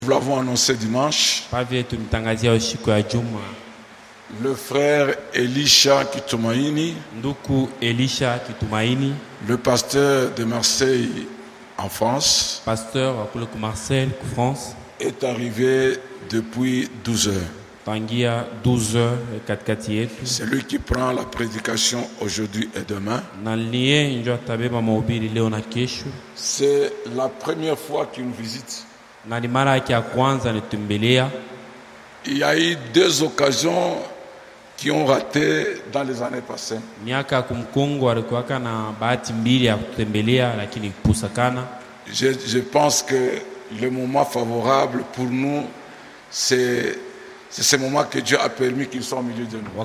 Nous l'avons annoncé dimanche. Le frère Elisha Kitumaini, le pasteur de Marseille en France, est arrivé depuis 12 heures. C'est lui qui prend la prédication aujourd'hui et demain. C'est la première fois qu'il nous visite. Il y a eu 2 occasions qui ont raté dans les années passées. Je pense que le moment favorable pour nous, c'est ce moment que Dieu a permis qu'ils soient au milieu de nous.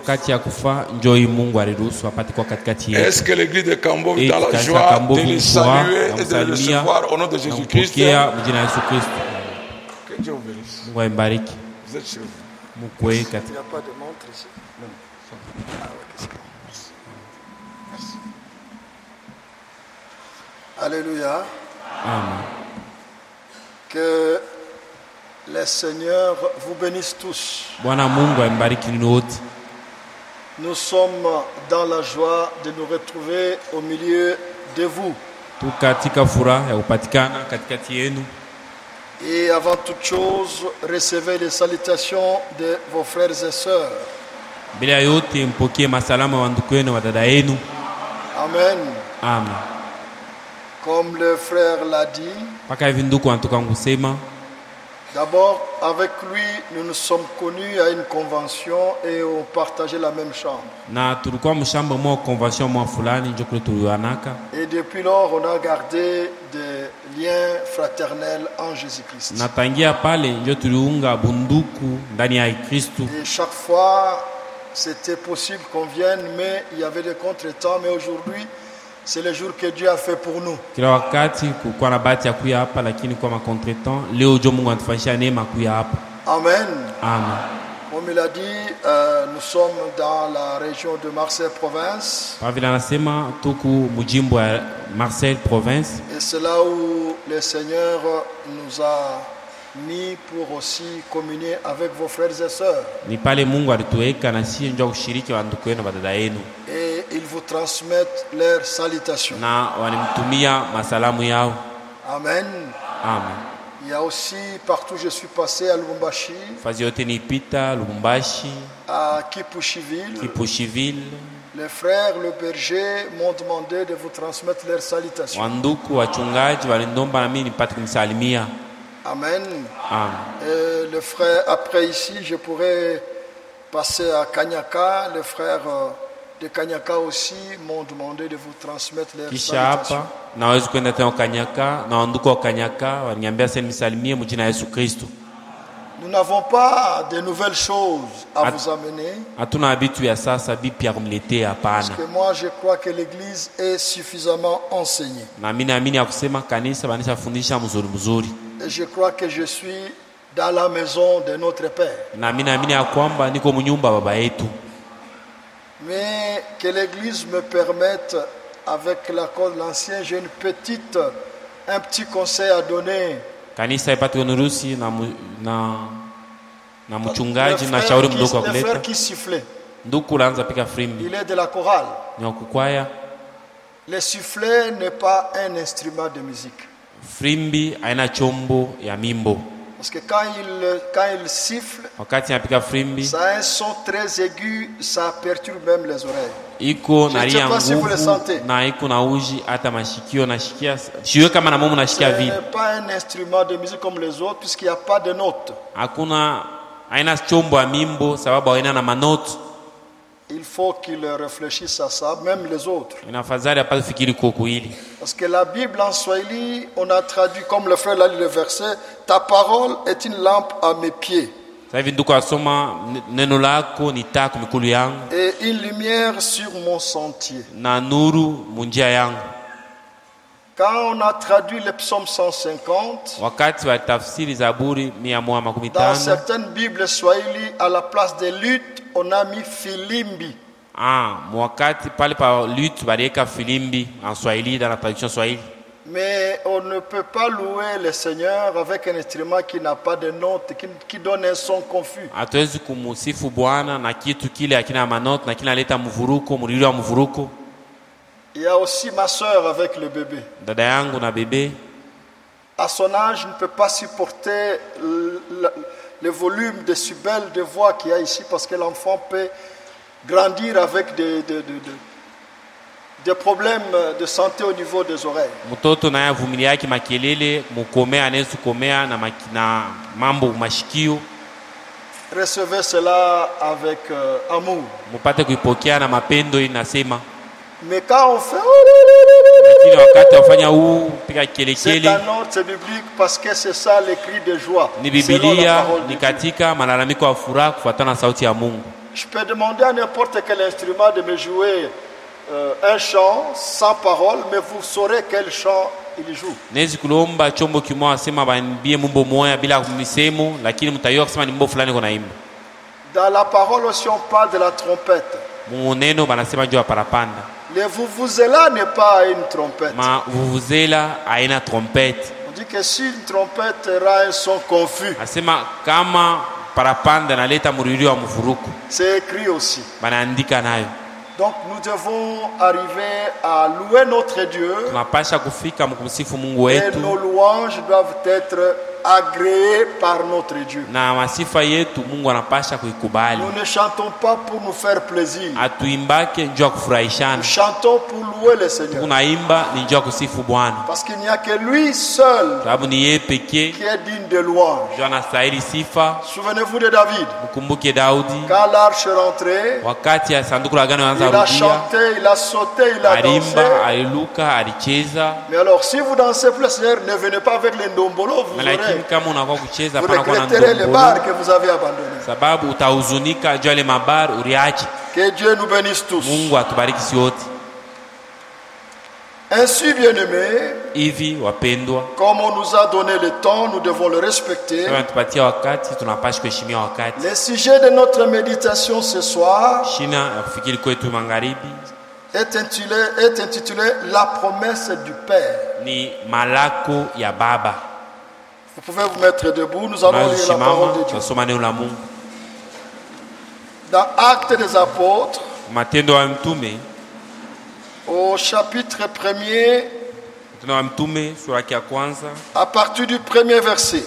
Est-ce que l'église de Cambo est dans la joie de les saluer et de les recevoir au nom de Jésus-Christ? Que Dieu vous bénisse. Vous êtes chez vous. Il n'y a pas de montre ici? Non. Merci. Alléluia. Amen. Que le Seigneur vous bénisse tous. Nous sommes dans la joie de nous retrouver au milieu de vous. Et avant toute chose, recevez les salutations de vos frères et sœurs. Amen. Amen. Comme le frère l'a dit, d'abord, avec lui, nous nous sommes connus à une convention et on partageait la même chambre. Et depuis lors, on a gardé des liens fraternels en Jésus-Christ. Et chaque fois, c'était possible qu'on vienne, mais il y avait des contretemps. Mais aujourd'hui, c'est le jour que Dieu a fait pour nous. Amen. Amen. Comme il a dit, nous sommes dans la région de Marseille province. Et c'est là où le Seigneur nous a mis pour aussi communier avec vos frères et sœurs. Et ils vous transmettent leurs salutations. Amen. Amen. Il y a aussi, partout où je suis passé, à Lubumbashi, à Kipushiville, les frères, le berger m'ont demandé de vous transmettre leurs salutations. Amen. Et le frère, après ici, je pourrais passer à Kanyaka. Les frères de Kanyaka aussi m'ont demandé de vous transmettre leurs salutations. Nous n'avons pas de nouvelles choses à vous amener. Parce que moi, je crois que l'Église est suffisamment enseignée. Et je crois que je suis dans la maison de notre Père. Mais que l'Église me permette, avec l'accord de l'Ancien, j'ai un petit conseil à donner. Le frère qui sifflait, il est de la chorale. Le sifflet n'est pas un instrument de musique. Parce que quand il siffle, ça a un son très aigu, ça perturbe même les oreilles. Je ne sais pas si vous le sentez. Ce n'est pas un instrument de musique comme les autres, puisqu'il n'y a pas de notes. Il faut qu'ils réfléchissent à ça, même les autres. Parce que la Bible en Swahili, on a traduit comme le frère l'a lu le verset, ta parole est une lampe à mes pieds et une lumière sur mon sentier. Quand on a traduit le psaume 150, dans certaines Bibles Swahili, à la place de lutte, on a mis filimbi. Mwakati pale pa lutte baliweka filimbi en Swahili, dans la traduction Swahili. Mais on ne peut pas louer le Seigneur avec un instrument qui n'a pas de notes, qui donne un son confus. Hatuwezi kumusifu Bwana na kitu kile hakina manoti na kinaleta mvuruko, mlilio wa mvuruko. Il y a aussi ma soeur avec le bébé. Dada yangu na bébé. À son âge, ne peut pas supporter le volume de si belle de voix qu'il y a ici parce que l'enfant peut grandir avec des problèmes de santé au niveau des oreilles. Mtoto naye avumilia yake makelele, mukomea anaweza komea na mambo mashikio. Recevez cela avec amour. Mupate kuipokea na mapendo inasema. Mais quand on fait c'est un ordre, c'est biblique parce que c'est ça les cris de joie. Ni Biblia, ni katika malalamiko ya furaha kufuatana na sauti ya Mungu. Je peux demander à n'importe quel instrument de me jouer un chant sans parole, mais vous saurez quel chant il joue. Nezi kulomba chombo kimoja asema banibie mumbo moya bila misemo, lakini mtayua kusema ni mumbo fulani kuna imba. Dans la parole aussi on parle de la trompette. Muneno banasema juu ya parapanda. Le vuvuzela n'est pas une trompette. Ma vuvuzela haina trompette. On dit que si une trompette rend un son confus. Asema kama parapanda naleta muririo wa mvuruku. C'est écrit aussi. Banaandika nayo. Donc nous devons arriver à louer notre Dieu. Tunapasha kufika mkumsifu Mungu wetu. Et nos louanges doivent être agréées par notre Dieu. Na masifa yetu Mungu anapasha kuikubali. Nous ne chantons pas pour nous faire plaisir. Atuimbake njoo kufurahishana. Nous chantons pour louer le Seigneur. Tunaimba ni njoo kusifu Bwana. Parce qu'il n'y a que lui seul sababu ni yeye pekee qui est digne de louange. Njoo anastahili sifa. Souvenez-vous de David. Mkumbuke Daudi. Quand l'arche rentrait, wakati ya sanduku la agano anaanza rudia, il a chanté, il a sauté, il a alimba, dansé. aliluka, alicheza. Mais alors si vous dansez plus le Seigneur, ne venez pas avec les ndombolo, vous regretterez les bars que vous avez abandonnés. Sababu utahuzunika juu ya mabar uriache. Que Dieu nous bénisse tous. Mungu atubariki sote. Ainsi, bien-aimés, hivi wapendwa, comme on nous a donné le temps, nous devons le respecter. Tunapatia wakati, tunapaswa kuheshimia wakati. Le sujet de notre méditation ce soir shina ya kufikiri kwetu magharibi est intitulé La promesse du Père. Ni malako ya Baba. Vous pouvez vous mettre debout, nous allons lire la parole de Dieu. Dans Actes des Apôtres, Matendo ya Mtume, au chapitre 1er, à partir du premier verset.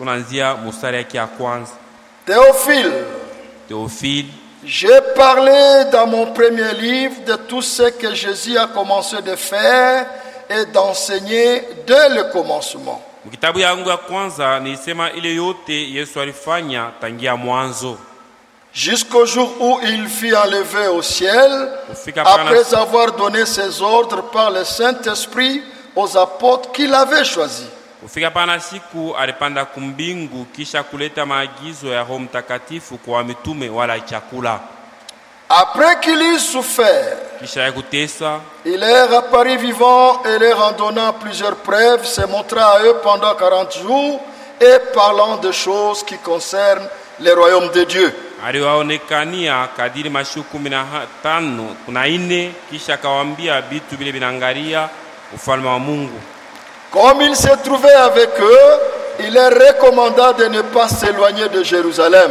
Théophile, j'ai parlé dans mon premier livre de tout ce que Jésus a commencé de faire et d'enseigner dès le commencement. Kitabu yangu ya kwanza nilisema ile yote Yesu alifanya tangia mwanzo. Jusqu'au jour où il fut enlevé au ciel, après avoir donné ses ordres par le Saint-Esprit aux apôtres qu'il avait choisis. Kufika pana siku alipanda kumbingu kisha kuleta maagizo ya Roho Mtakatifu kwa mitume wala chakula. Après qu'il eut souffert, il leur apparut vivant et leur en donnant plusieurs preuves, se montra à eux pendant 40 jours et parlant de choses qui concernent le royaume de Dieu. Aliwaonekania kadiri mashuku 15 kisha akawaambia vitu vile vinaangalia ufalme wa Mungu. Comme il se trouvait avec eux, il leur recommanda de ne pas s'éloigner de Jérusalem,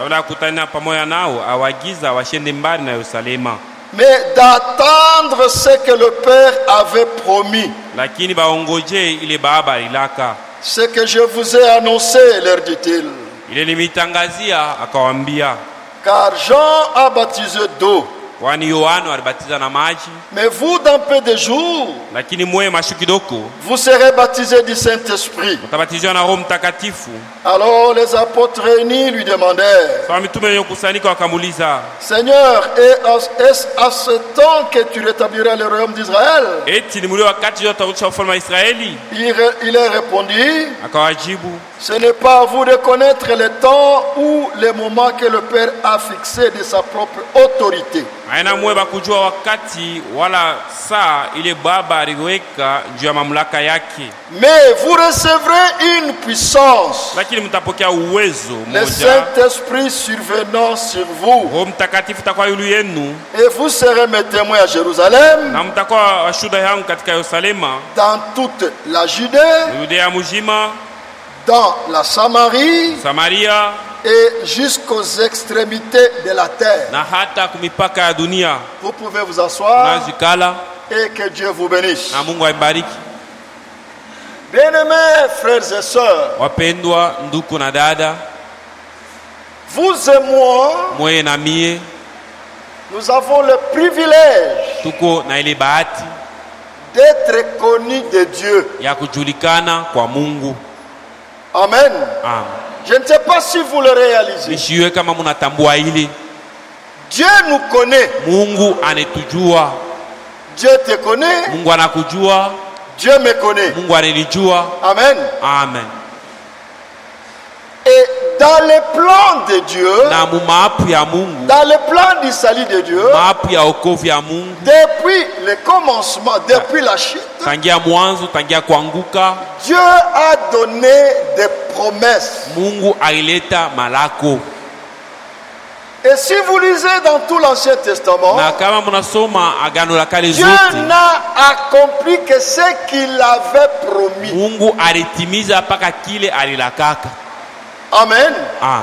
mais d'attendre ce que le Père avait promis. Ce que je vous ai annoncé, leur dit-il. Car Jean a baptisé d'eau, mais vous, dans peu de jours, vous serez baptisés du Saint-Esprit. Alors les apôtres réunis lui demandèrent, Seigneur, est-ce à ce temps que tu rétabliras le royaume d'Israël? Il leur répondit, ce n'est pas à vous de connaître le temps ou le moment que le Père a fixé de sa propre autorité. Haina mweba kujua wakati wala saa ile baba aliweka juu ya mamlaka yake. Mais vous recevrez une puissance. Lakini mtapokea uwezo Le moja. Saint-Esprit survenant sur vous. Roho Mtakatifu atakuwa yulu yenu. Et vous serez mes témoins à Jérusalem. Na mtakuwa washuhuda yangu katika Yerusalema. Dans toute la Judée. Yudea mujima. Dans la Samarie. Samaria. Et jusqu'aux extrémités de la terre. Na hata kumipaka ya dunia. Vous pouvez vous asseoir. Nazikala. Et que Dieu vous bénisse. Na Mungu aibariki. Bien-aimés frères et sœurs. Wapendwa ndugu na dada. Vous et moi. Mwe na mie. Nous avons le privilège. Tuko na ile bahati. D'être connus de Dieu. Ya kujulikana kwa Mungu. Amen. Amen. Je ne sais pas si vous le réalisez. Nishiwe kama munatambua hili. Dieu nous connaît. Mungu anetujua. Dieu te connaît. Mungu anakujua. Dieu me connaît. Mungu ananijua. Amen. Amen. Et dans le plan de Dieu, na mumapu ya Mungu, dans le plan du salut de Dieu, mapu ya wokovu ya Mungu, depuis le commencement, depuis la chute, tangia mwanzo, tangia kuanguka, Dieu a donné des promesses. Mungu alileta malako. Et si vous lisez dans tout l'Ancien Testament, na kama munasoma agano la kale Dieu zote, n'a accompli que ce qu'il avait promis. Mungu alitimiza paka kile alilakaka. Amen. Amen.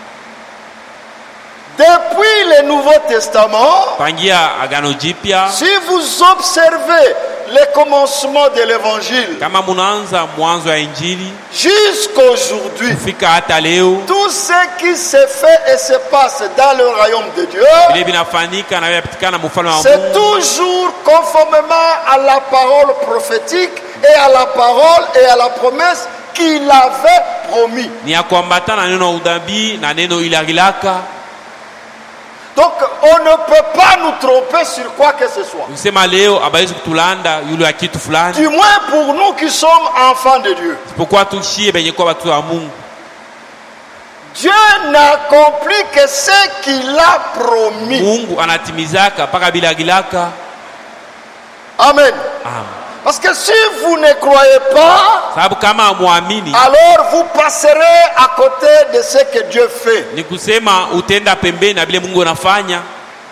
Depuis le Nouveau Testament, tangia agano jipya, si vous observez le commencement de l'évangile, kama munaanza mwanzo ya injili jusqu'aujourd'hui, kufika hata leo, tout ce qui se fait et se passe dans le royaume de Dieu, vile vinafanyika na vinapitikana mfalme wa c'est Mungu, toujours conformément à la parole prophétique et à la parole et à la promesse qu'il avait promis. ni ya kuambatana neno udabii na neno ilagilaka. Donc on ne peut pas nous tromper sur quoi que ce soit. Usema leo abawezi kutulanda yule ya kitu fulani. Du moins pour nous qui sommes enfants de Dieu. Pourquoi tushie benye kwa watu wa Mungu? Dieu n'accomplit que ce qu'il a promis. Mungu anatimizaka paka bila gilaka. Amen. Amen. Parce que si vous ne croyez pas, sababu kama muamini, alors vous passerez à côté de ce que Dieu fait. Ni kusema utenda pembeni na vile Mungu anafanya.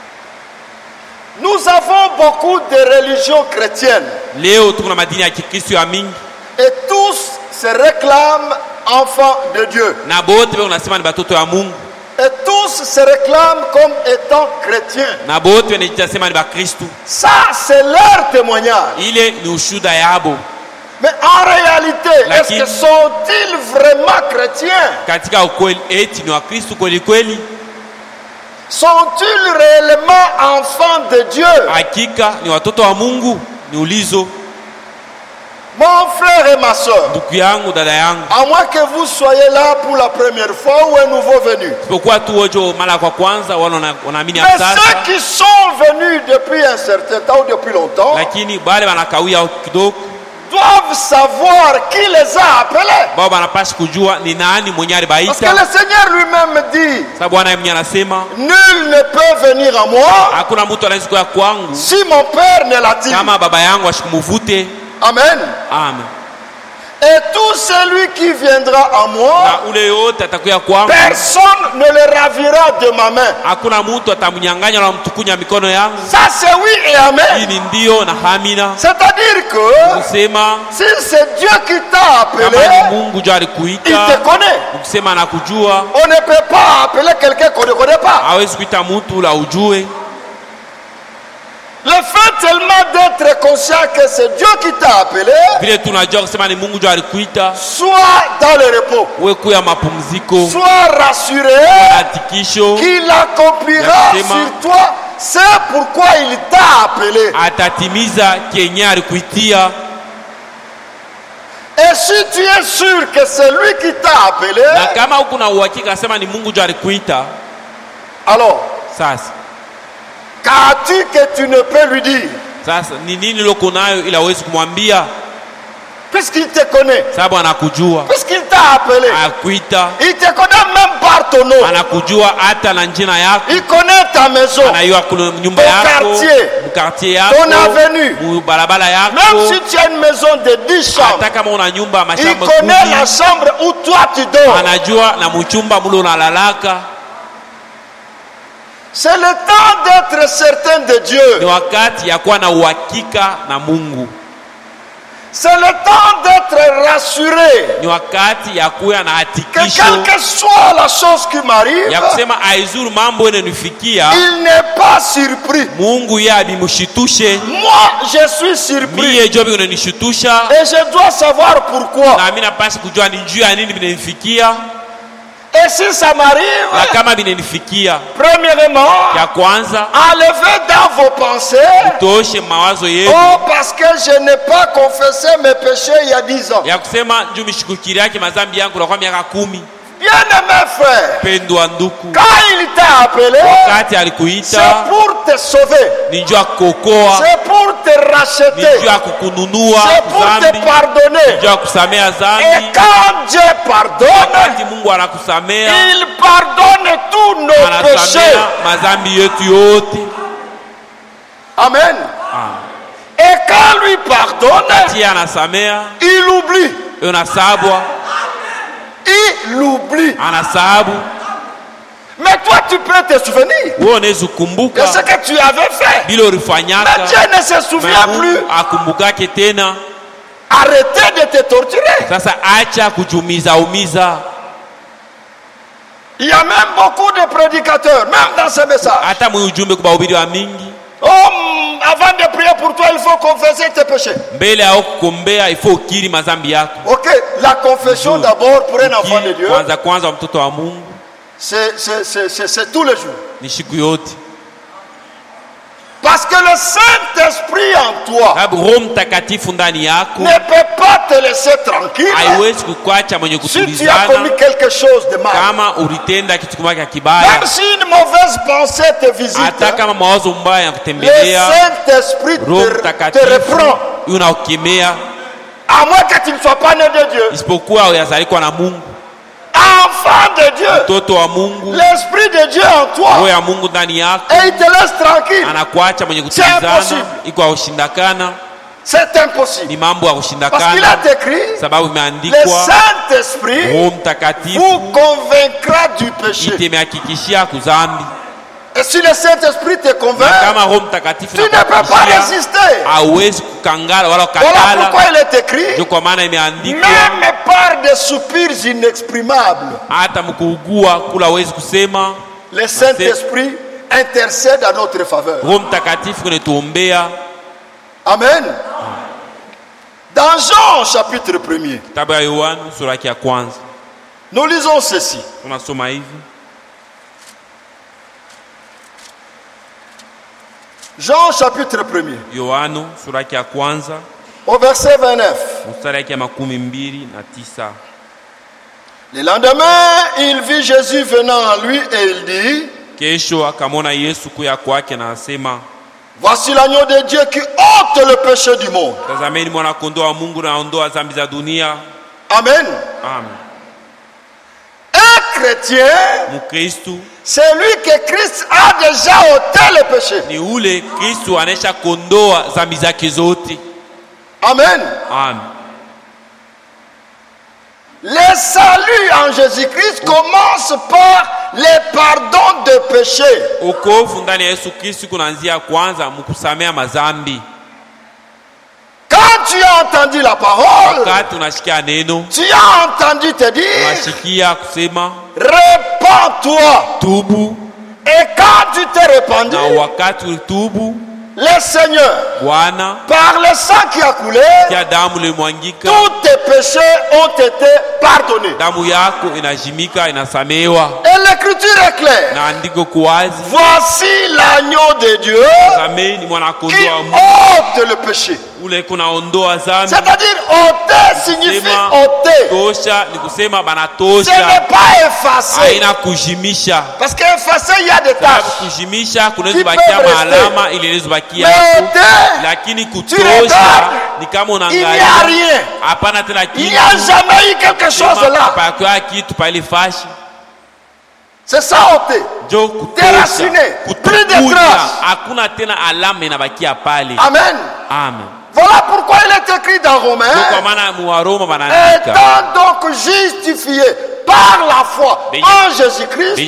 Nous avons beaucoup de religions chrétiennes. Leo tuko na madini ya Kikristo ya mingi. Et tous se réclament enfants de Dieu. Na bote wao unasema ni batoto ya Mungu. Et tous se réclament comme étant chrétiens. Na bote wanajisema ni bakristo. Ça c'est leur témoignage. Ile ni ushuda yabo. Mais en réalité, est-ce que sont-ils vraiment chrétiens? Katika ukweli eti ni wakristo kweli kweli? Sont-ils réellement enfants de Dieu? Hakika ni watoto wa Mungu? Ni ulizo. Mon frère et ma soeur, ndugu yangu, dada yangu, à moins que vous soyez là pour la première fois ou un nouveau venu. Sipokuwa tu wojo mara kwa kwanza wala wanaamini Mais sasa. ceux qui sont venus depuis un certain temps ou depuis longtemps, Lakini wale wanakawia kidogo doivent savoir qui les a appelés. Baba anapaswa kujua ni nani mwenye alibaita. Parce que le Seigneur lui-même dit, sababu Bwana yeye anasema nul ne peut venir à moi hakuna mtu anaweza kuja kwangu si mon Père ne l'attire. kama baba yangu asikumvute. Amen. Amen. Et tout celui qui viendra à moi, na ule yote atakuya kwangu, personne ne le ravira de ma main. hakuna mtu atamnyang'anya na mtukunya mikono yangu. Ça c'est oui et amen. Hii ni ndio na amina. C'est-à-dire que Kusema si c'est Dieu qui t'a appelé, kama ni Mungu ndio il alikuita, te connaît. ukisema anakujua, On ne peut pas appeler quelqu'un qu'on ne connaît pas. hawezi kuita mtu la ujue. Le fait tellement d'être conscient que c'est Dieu qui t'a appelé, Vile tunajua kusema ni Mungu ndio alikuita, sois dans le repos, wewe kuya mapumziko, sois rassuré hakikisho qu'il accomplira Nasema. sur toi c'est pourquoi il t'a appelé. atatimiza kenye alikuitia. Et si tu es sûr que c'est lui qui t'a appelé, Na kama uko na uhakika sema ni Mungu ndio alikuita, alors sasa qu'as-tu que tu ne peux lui dire? sasa ni nini loko nayo ila huwezi kumwambia? Puisqu'il te connaît, Sababu anakujua, puisqu'il t'a appelé, akuita, il te connaît même par ton nom. Anakujua hata na jina yako. Il connaît ta maison. Anayua nyumba yako, quartier yako, ton avenue. Barabara yako. Même si tu as une maison de 10 chambres, hata kama una nyumba mashamba il connaît la chambre où toi tu dors. Anajua na mchumba mlo unalalaka. C'est le temps d'être certain de Dieu. Ni wakati ya kuwa na uhakika na Mungu. C'est le temps d'être rassuré. Ni wakati ya kuwa na hakikisho. Que quelle que soit la chose qui m'arrive, ya kusema aizuru mambo yananifikia, il n'est pas surpris. Mungu yeye abimshitushe. Moi, je suis surpris. Mie jobi unanishutusha. Et je dois savoir pourquoi. Na mimi napaswa kujua ni juu ya nini binanifikia. Et si ça m'arrive, na kama binanifikia, premièrement, ya kwanza, enlevez dans vos pensées, utoshe mawazo yenu. Oh, parce que je n'ai pas confessé mes péchés il y a 10 ans. Ya kusema njoo mishukukiri yake mazambi yangu kwa miaka 10. Bien-aimé frère, pendwa nduku, quand il t'a appelé, wakati alikuita, c'est pour te sauver, ni njoo kukokoa, c'est pour te racheter, ni njoo kukununua, c'est pour te pardonner, ni njoo kusamea dhambi. Et quand Dieu pardonne, wakati Mungu anakusamea, il pardonne tous nos péchés, mazambi yetu yote. Amen. Et quand lui pardonne, il oublie. Il oublie. Mais toi, tu peux te souvenir de ce que tu avais fait. Mais Dieu ne se souvient plus. Arrêtez de te torturer. Il y a même beaucoup de prédicateurs, même dans ce message. Oh, avant de prier pour toi, il faut confesser tes péchés. Ok, la confession d'abord pour un enfant de Dieu, c'est tous les jours. Parce que le Saint-Esprit en toi ne peut pas te laisser tranquille si tu as commis quelque chose de mal. Même si une mauvaise pensée te visite, le Saint-Esprit te reprend. À moins que tu ne sois pas né de Dieu. Enfant de Dieu, l'Esprit de Dieu en toi, et il te laisse tranquille. C'est impossible. C'est impossible. Parce qu'il a écrit, le Saint-Esprit vous convaincra du péché. Et si le Saint-Esprit te convainc, tu ne peux pas résister. Voilà pourquoi il est écrit, même par des soupirs inexprimables, le Saint-Esprit intercède à notre faveur. Amen. Dans Jean chapitre 1er, nous lisons ceci. Jean chapitre 1er, au verset 29. Le lendemain, il vit Jésus venant à lui et il dit, voici l'agneau de Dieu qui ôte le péché du monde. Amen. Un chrétien, c'est lui que Christ a déjà ôté le péché. Amen. Le salut en Jésus-Christ commence par le pardon de péché. Quand tu as entendu la parole, tu as entendu te dire, répands-toi. Et quand tu t'es répandu, le Seigneur, par le sang qui a coulé, tous tes péchés ont été pardonnés. Et l'écriture est claire. Voici l'agneau de Dieu qui ôte le péché. C'est-à-dire ôter signifie ôter. Ce n'est pas effacer. Parce qu'effacer, il y a des tâches qui peuvent rester. Mais ôter, tu regardes, il n'y a rien. Il n'y a jamais eu quelque chose là. C'est ça ôter. Déraciner. Plus de traces. Hakuna tena alama inabakia pale. Amen. Amen. Voilà pourquoi il est écrit dans Romains. Étant donc justifié par la foi en Jésus-Christ,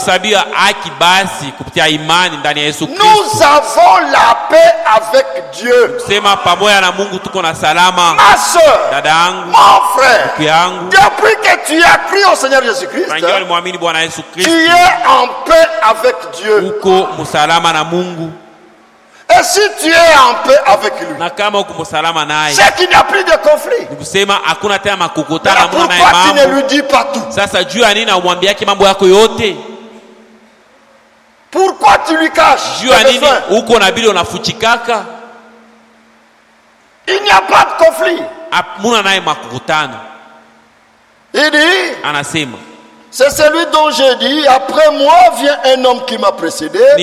nous avons la paix avec Dieu. Ma soeur, mon frère, depuis que tu as cru au Seigneur Jésus-Christ, tu es en paix avec Dieu. Et si tu es en paix avec lui, c'est qu'il n'y a plus de conflit. Pourquoi tu ne lui dis pas tout? Pourquoi tu lui caches? Il n'y a pas de conflit. Il dit, c'est celui dont j'ai dit, après moi vient un homme qui m'a précédé, car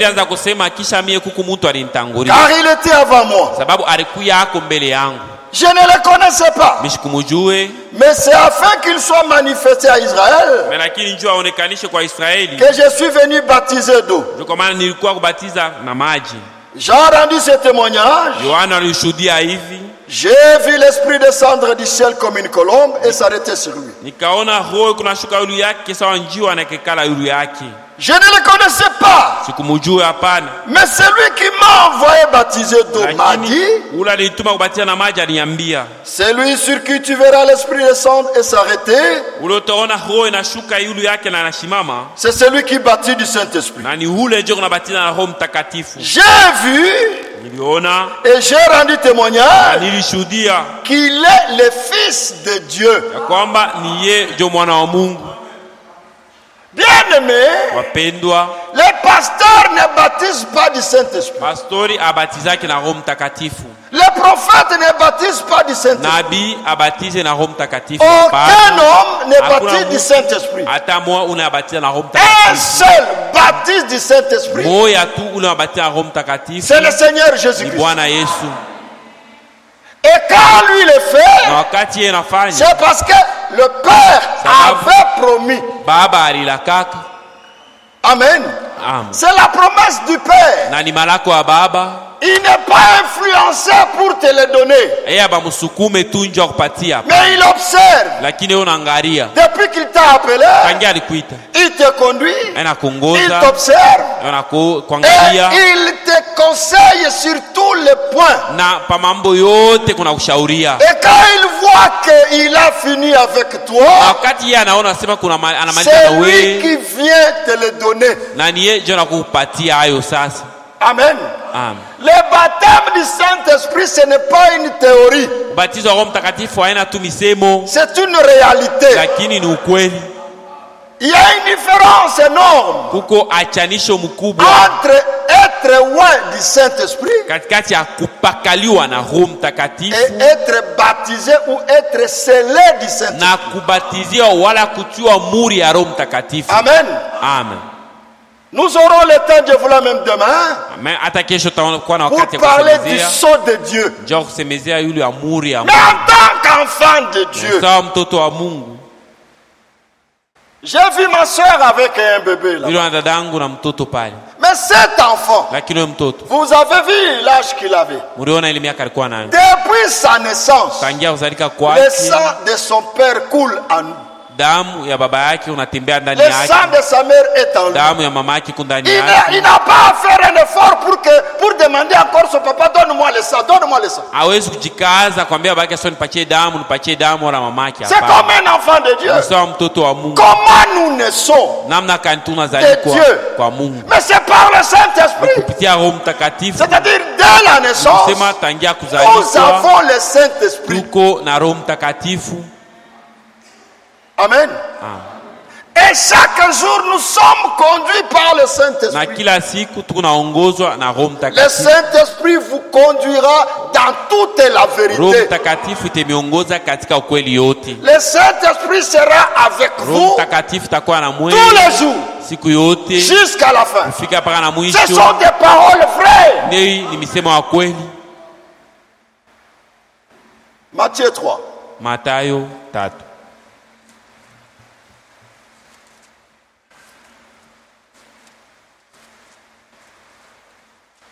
il était avant moi. Je ne le connaissais pas, mais c'est afin qu'il soit manifesté à Israël que je suis venu baptiser d'eau. Jean rendu ce témoignage. J'ai vu l'esprit descendre du ciel comme une colombe et s'arrêter sur lui. Je ne le connaissais pas. Mais celui qui m'a envoyé baptiser d'eau m'a dit, celui sur qui tu verras l'esprit descendre et s'arrêter, c'est celui qui baptise du Saint-Esprit. J'ai vu et j'ai rendu témoignage qu'il est le Fils de Dieu. Bien-aimé, les pasteurs ne baptisent pas du Saint-Esprit. Les prophètes ne baptisent pas du Saint-Esprit. Aucun homme ne baptise du Saint-Esprit. Un seul baptise du Saint-Esprit. C'est le Seigneur Jésus-Christ. Et quand lui le fait, c'est parce que le Père avait promis. Amen. C'est la promesse du Père. Il n'est pas influencé pour te le donner. Mais il observe. Depuis qu'il t'a appelé, il te conduit, il t'observe et il te conseille sur tous les points. Et quand il voit qu'il a fini avec toi, c'est lui qui vient te le donner. Amen. Le baptême du Saint-Esprit, ce n'est pas une théorie. C'est une réalité. Il y a une différence énorme entre être loin du Saint-Esprit et être baptisé ou être scellé du Saint-Esprit. Amen. Amen. Nous aurons le temps de voir même demain pour parler du sceau de Dieu. Mais en tant qu'enfant de Dieu, j'ai vu ma soeur avec un bébé là. Mais cet enfant, vous avez vu l'âge qu'il avait. Depuis sa naissance, le sang de son père coule en nous. Le sang de sa mère est en lui. Il n'a pas à faire un effort pour demander encore son papa, donne-moi le sang, donne-moi le sang. C'est comme un enfant de Dieu. Comment nous naissons de Dieu? Mais c'est par le Saint-Esprit. C'est-à-dire dès la naissance, nous avons le Saint-Esprit. Amen. Et chaque jour nous sommes conduits par le Saint-Esprit. Le Saint-Esprit vous conduira dans toute la vérité. Le Saint-Esprit sera avec vous tous les jours jusqu'à la fin. Ce sont des paroles vraies. Matthieu 3.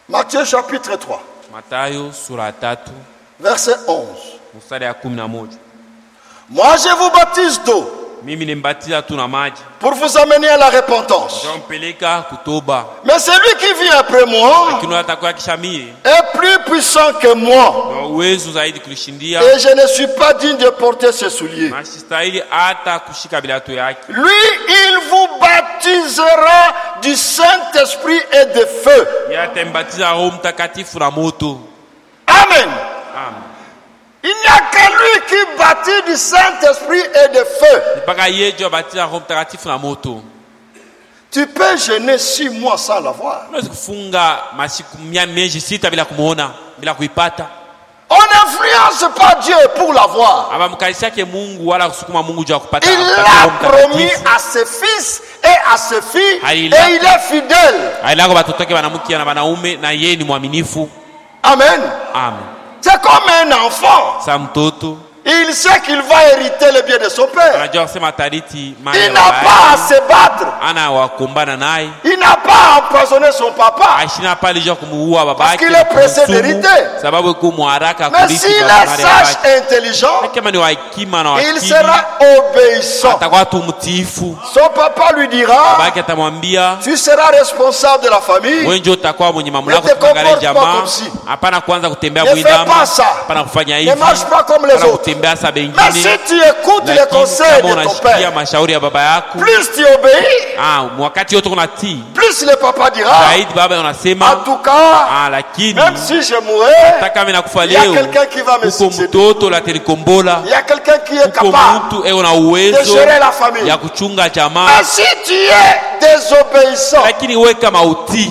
Matthieu chapitre 3. Matayo sura 3 verset 11. mstari ya 11. Moi je vous baptise d'eau Mimi nimbatiza tu na maji pour vous amener à la repentance. nitampeleka kutoba. Mais celui qui vient après moi Lakini atakuwa kisha mie est plus puissant que moi. na uwezo zaidi kulishindia, Et je ne suis pas digne de porter ses souliers. na sistahili hata kushika viatu yake. Lui, il vous baptisera du Saint-Esprit et de feu. Yeye atambatiza Roho Mtakatifu na moto. Amen. Amen. Il n'y a que lui qui baptise du Saint-Esprit et de feu. Mpaka yeye ndio abatiza Roho Mtakatifu na moto. Tu peux jeûner 6 mois sans l'avoir. Unaweza kufunga masiku miezi 6 bila kumuona, bila kuipata. On n'influence pas Dieu pour l'avoir. Aba mkalisi yake Mungu wala kusukuma Mungu juu ya kupata. Il l'a promis à ses fils et à ses filles et il est fidèle. Ailako batoto wake wanamke na wanaume na yeye ni mwaminifu. Amen. Amen. C'est comme un enfant. Sa mtoto Il sait qu'il va hériter le bien de son père. anajua kusema tariti mali Il ya n'a baba pas à yake. se battre. Ana wakumbana naye. Il n'a pas à empoisonner son papa. Ashina pale jua kumuua baba Parce yake. qu'il est pressé kumsumu, d'hériter. sababu yuko mharaka Mais kurithi s'il kwa est mali ya sage baba et intelligent, kama ni wa hekima na il wakili sera obéissant. atakuwa tu mtiifu. Son papa lui Baba dira, yake atamwambia tu seras responsable de la famille. wewe ndio utakuwa mwenye mamlaka Ne te kuangalia comporte pas jamaa. comme si. Hapana kuanza kutembea Ne fais mwindama. pas ça. Hapana kufanya Ne hivi. marche pas comme les Hapana autres. kutembea sa Mais bengine. si tu écoutes les Lakini conseils kama de ton unashikia père, mashauri ya baba yako, plus tu obéis, wakati yote unatii, plus le papa dira, zaidi baba en unasema tout cas, lakini même si je mourrais, hata kama nakufa il y a leo, quelqu'un qui va me uko succéder. mtoto la telikombola, Il y a quelqu'un qui est uko capable mtu una de uwezo gérer la famille. ya kuchunga jamaa. Mais si tu es désobéissant, Lakini wewe kama utii,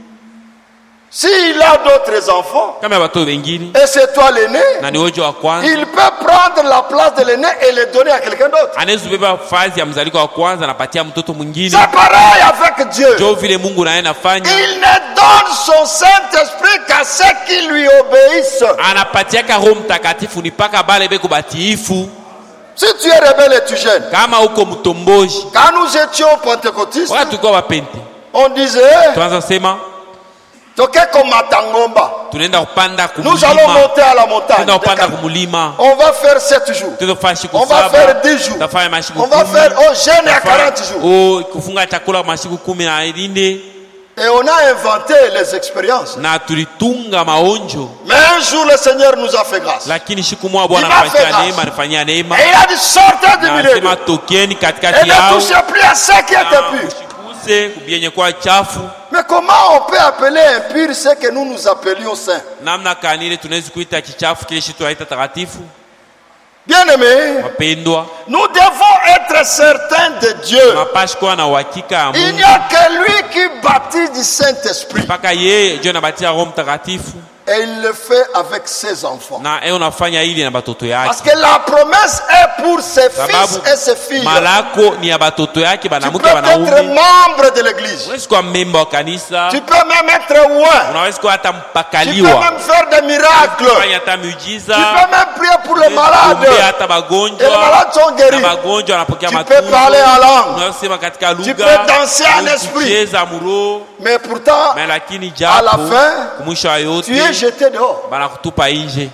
s'il a d'autres enfants, kama ya watoto wengine et c'est toi l'aîné, na ni wewe wa kwanza, il peut prendre la place de l'aîné et le donner à quelqu'un d'autre. anaweza kubeba fazi ya mzaliko wa kwanza anapatia mtoto mwingine. C'est pareil avec Dieu. Jo vile Mungu naye anafanya, Il ne donne son Saint-Esprit qu'à ceux qui lui obéissent. anapatiaka Roho Mtakatifu ni paka bale beko batiifu. Si tu es rebelle et tu gênes, Kama uko mtomboji, quand nous étions pentecôtistes, watu tulikuwa wapente, on disait, tuanza sema toke comme Matangomba. tunaenda kupanda Nous allons kumulima, monter à la montagne. tunaenda kupanda kumulima, On va faire 7 jours. tutafanya siku On va saba, faire 10 jours. tutafanya masiku On va 10, faire au jeûne à 40 jours. kufunga chakula masiku 14 Et on a inventé les expériences. na tulitunga maonjo. Mais un jour, le Seigneur nous a fait grâce. Lakini siku moja Bwana Il m'a fait anafanyia neema, grâce. anafanyia neema, Et il a dit, sortez du milieu. anasema tokeni Et katikati ne yao, touchez plus à ceux qui étaient purs. usikuse kubienye kwa chafu. Mais comment on peut appeler impur ce que nous nous appelions saints? Namna kanile tunaweza kuita kichafu kile kitu tunaita takatifu. Bien-aimés, Wapendwa, nous devons être certains de Dieu. mapashi kuwa na uhakika ya Il Mungu. n'y a que lui qui baptise du Saint-Esprit. Mpaka yeye ndio anabatia Roho Mtakatifu Et il le fait avec ses enfants. na yeye unafanya ili na batoto Parce yake. que la promesse est pour ses Sababu fils et ses filles. malako ni ya batoto yake Tu banamuke peux être banaume. membre de l'église. Unaweza kuwa memba wa kanisa, Tu peux même être loin. unaweza kuwa hata Tu peux mpakaliwa, même faire des miracles. kufanya hata Tu miujiza, peux même prier pour les kuombea malades. hata Et les magonjwa malades sont na guéris. magonjwa anapokea Tu matunzo. peux parler en langue. Unaweza kusema katika Tu lugha, peux danser en unaweza esprit. kucheza muro, Mais pourtant, na lakini à la japo fin, kumwisho wa tu es yote jeté dehors. banakutupa nje.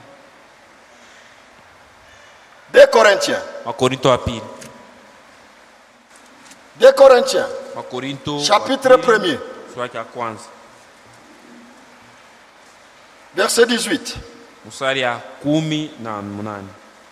2 Corinthiens. Wakorinto wa pili, 2 Corinthiens, Wakorinto chapitre 1er, sura ya kwanza verset 18. mstari ya 18.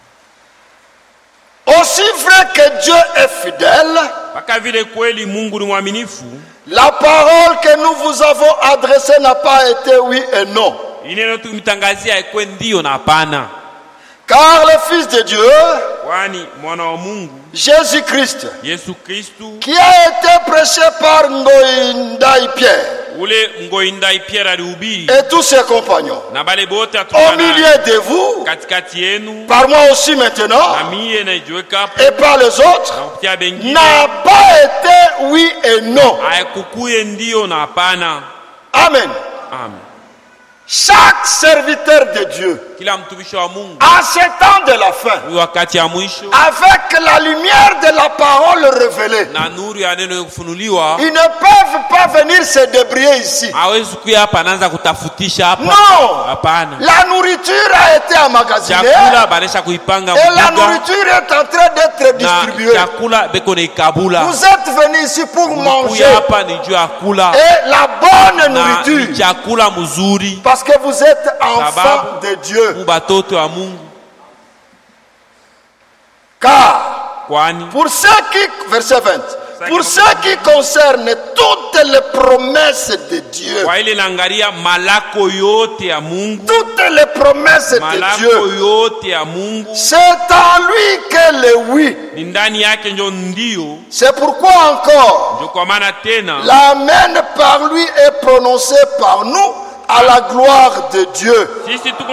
Aussi vrai que Dieu est fidèle, Mpaka vile kweli Mungu ni mwaminifu, la parole que nous vous avons adressée n'a pas été oui et non. ineno tumtangazia ikwe ndio na hapana. Car le Fils de Dieu, Kwani mwana wa Mungu Jésus-Christ, Yesu Kristu qui a été prêché par Ngoïndai Pierre ule Ngoindai Pierre alihubiri et tous ses compagnons, na bale bote au atoka milieu de vous, katikati yenu, par moi aussi maintenant, na mie naijiweka hapo et par les autres, na kupitia bengine, n'a pas été oui et non. haikukuye ndio na hapana. Amen. Amen. Chaque serviteur de Dieu en ces temps de la fin, avec la lumière de la parole révélée, ils ne peuvent pas venir se débrouiller ici. Non, la nourriture a été emmagasinée et la nourriture est en train d'être distribuée. Vous êtes venus ici pour manger et la bonne nourriture, parce que vous êtes enfants de Dieu. Car pour ce qui, verset 20, pour ce qui concerne toutes les promesses de Dieu, toutes les promesses de Dieu, c'est en lui que le oui. C'est pourquoi encore l'amen par lui est prononcé par nous à la gloire de Dieu.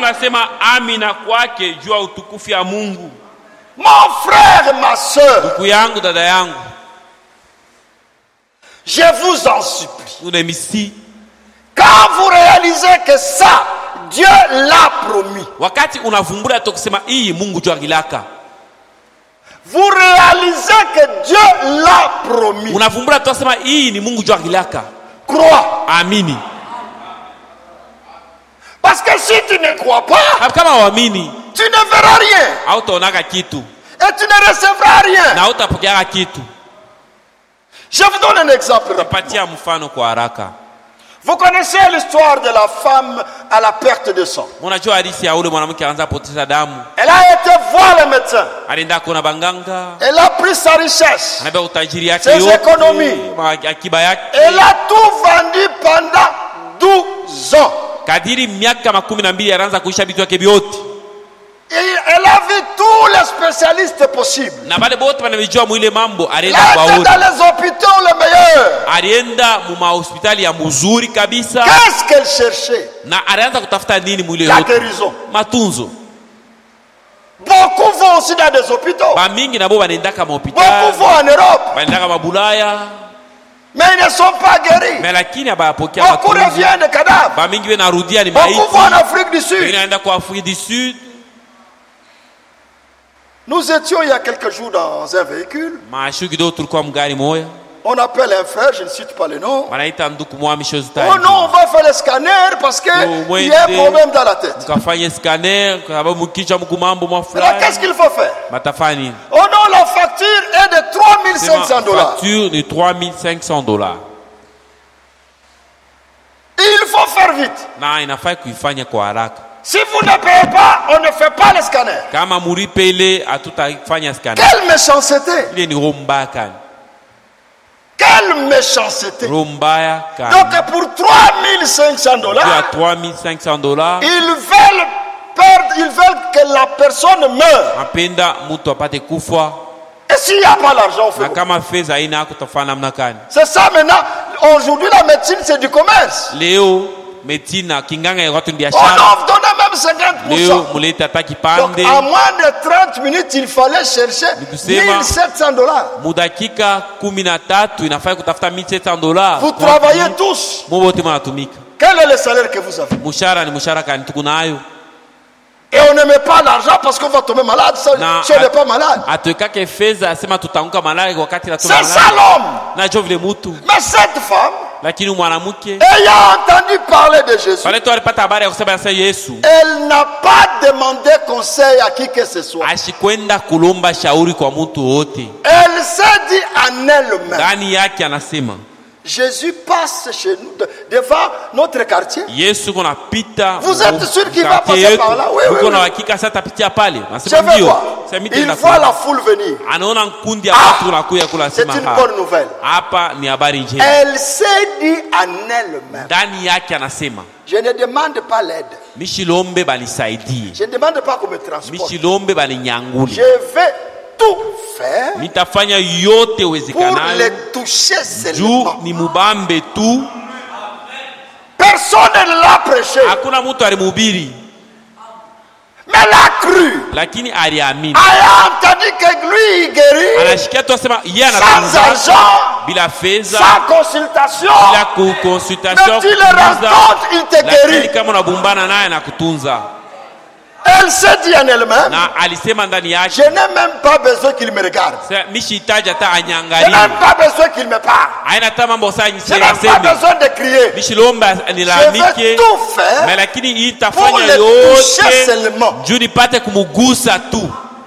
Mon frère, ma soeur, je vous en supplie, quand vous réalisez que ça, Dieu l'a promis, vous réalisez que Dieu l'a promis, crois. Parce que si tu ne crois pas, tu ne verras rien et tu ne recevras rien. Je vous donne un exemple. Vous connaissez l'histoire de la femme à la perte de sang. Elle a été voir le médecin. Elle a pris sa richesse, ses économies. Elle a tout vendu pendant 12 ans. Et elle a vu tous les spécialistes possibles. Elle a été dans les hôpitaux les meilleurs. Qu'est-ce qu'elle cherchait? La guérison. Beaucoup vont aussi dans des hôpitaux. Beaucoup vont en Europe. Mais ils ne sont pas guéris. Beaucoup reviennent de cadavres. Beaucoup vont en Afrique du Sud. Nous étions il y a quelques jours dans un véhicule. On appelle un frère, je ne cite pas le nom. Oh non, on va faire le scanner parce qu'il y a un problème dans la tête. Alors qu'est-ce qu'il faut faire? Oh non, la facture est de $3,500. Il faut faire vite. Si vous ne payez pas, on ne fait pas le scanner. Quelle méchanceté! Quelle méchanceté! Donc pour $3,500, ils veulent que la personne meure. Et s'il n'y a pas l'argent, on fait quoi? C'est ça maintenant. Aujourd'hui, la médecine, c'est du commerce. On offre donner même 50%. Donc à moins de 30 minutes, il fallait chercher $1,700. Vous travaillez tous. Quel est le salaire que vous avez? Et on ne met pas l'argent parce qu'on va tomber malade si on n'est pas malade. C'est ça l'homme. Mais cette femme, ayant entendu parler de Jésus, elle n'a pas demandé conseil à qui que ce soit. Elle s'est dit en elle-même, Jésus passe chez nous, devant notre quartier. Vous êtes sûr qu'il va passer par là? Oui. Je vais voir. Il voit la foule venir. C'est une bonne nouvelle. Elle s'est dit en elle-même, je ne demande pas l'aide. Je ne demande pas qu'on me transporte. Je vais tout faire pour les toucher seulement. Personne ne l'a prêché. Mais elle a cru. Elle a entendu que lui il guérit sans argent, sans consultation. Mais tu le rencontres, il te guérit. Elle s'est dit en elle-même, na alisema ndani yake, je n'ai même pas besoin qu'il me regarde. Mishitaji hata Je n'ai anyangalie. même pas besoin qu'il me parle. Haina hata mambo saa Je n'ai pas aseme. besoin de crier. Mishilomba Je nilalamike. vais tout faire Mais lakini hii pour itafanya le toucher yote seulement. juu nipate kumugusa tu.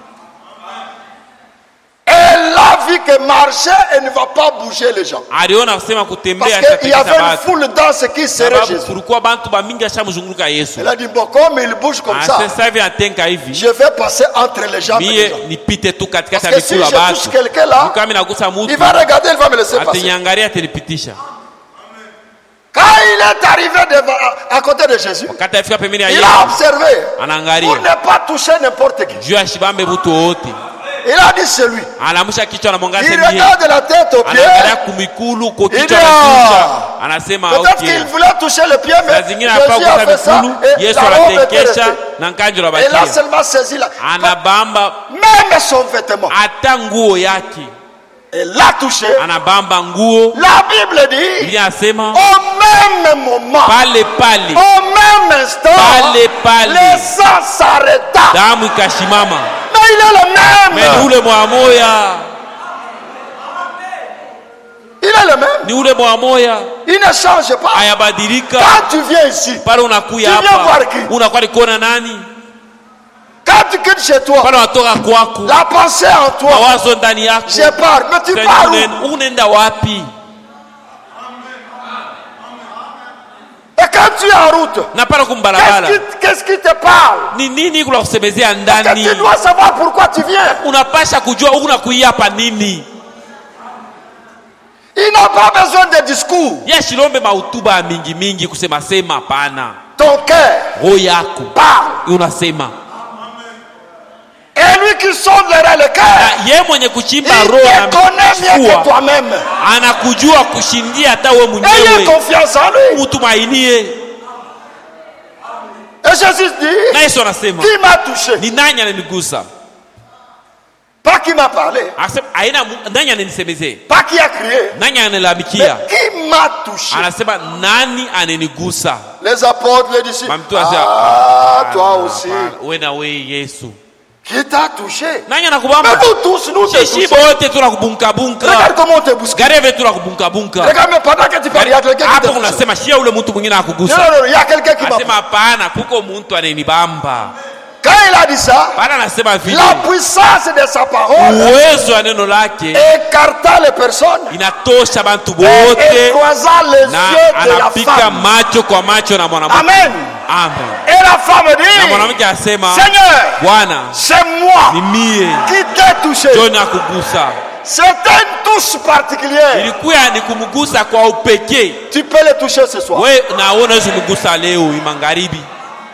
Elle a vu que marcher et ne va pas bouger les gens. Aliona kusema Parce kutembea qu'il y avait une foule dans ce qui serait sababu Jésus. kulikuwa bantu bamingi ashamzunguruka Yesu. Elle a dit, bon, comme il bouge comme ça, Sasa hivi atenka hivi, je vais passer entre les gens. mie nipite tu katikati ya Parce que si vikula je touche batu. quelqu'un là, Kama nagusa il mutu, va regarder, il va me laisser passer. atenyangalia atenipitisha. Quand il est arrivé devant, à côté de Jésus, Wakati afika pembeni ya il Yesu, a observé anaangalia pour ne pas toucher n'importe qui. juu ashibambe mutu wote. Il a dit c'est lui. Anamusha kichwa na mwangaza Il mie. regarde la tête au Anaangalia pied. kumikulu kwa Il kichwa dit, na kichwa. ah, Anasema peut-être okay. qu'il voulait toucher le pied, mais Saa zingine Jésus hapa a kugusa fait ça mikulu, et Yesu la robe était anatekesha restée. na nkanjo la Et là bakia. seulement saisi là. Anabamba Même son vêtement. hata nguo yake. Et l'a touché. Anabamba nguo. La Bible dit, Biblia asema au même moment, pale pale au même instant, Pale. le sang s'arrêta. damu ikashimama. Mais il est le Mais même. ni ule mwamoya, Il est le même. ni ule mwamoya, Il ne change pas. hayabadilika. Quand tu viens ici, Pale unakuya Tu viens voir qui? hapa, unakuwa nikuona nani? quand tu quittes chez toi, Pale unatoka kwako, la pensée en toi, mawazo ndani yako, je pars. Mais tu pars où? unaenda wapi? Et quand tu es en route, Na pale kumbarabara, qu'est-ce qui te parle? ni nini kula kusemezea Parce que ndani? tu dois savoir pourquoi tu viens. Unapasha kujua unakuia hapa nini. Il n'a pas besoin de discours. Yashilombe mahutuba mingi mingi kusema sema, hapana. Ton cœur Roho yako parle. unasema. Et lui qui sonderait le cœur, Na ye mwenye kuchimba il roho te connaît mieux que na toi-même. anakujua kushindia hata we Ayez mwenyewe. confiance en lui. Mutumainie. Et Jésus dit, Na Yesu anasema, qui m'a touché? ni nani ananigusa? Pas qui m'a parlé, Anasema aina nani ananisemezea? pas qui a crié, Nani mais ananilamikia? qui m'a touché? Anasema nani ananigusa? Les apôtres, les disciples. Mamtu anasema, Ah, toi aussi. we na we Yesu. Qui t'a touché? Nani Mais anakubamba? nous tous, nous te Shishi touchons. bote tunakubunka bunka. Regarde comment on te bouscule. Gareve tunakubunka bunka. Regarde, mais pendant que tu parles, il y a quelqu'un qui te Hapo touche. unasema shia ule mtu mwingine Non, akugusa. non, non, il y a quelqu'un qui m'a. Anasema hapana, kuko mtu ananibamba. Quand il a dit ça, Bana anasema vile. la puissance de sa parole Uwezo wa neno lake écarta les personnes inatosha bantu et bote croisa les na yeux de la anapika femme. macho kwa macho na mwanamke. Amen. Amen. Et la femme Na dit, mwanamke asema, Seigneur, Bwana, c'est moi ni mie qui t'ai touché. ndio nakugusa. C'était une touche particulière. Ilikuwa ni kumgusa kwa upekee. Tu peux le toucher ce soir. We naona usimgusa leo magharibi.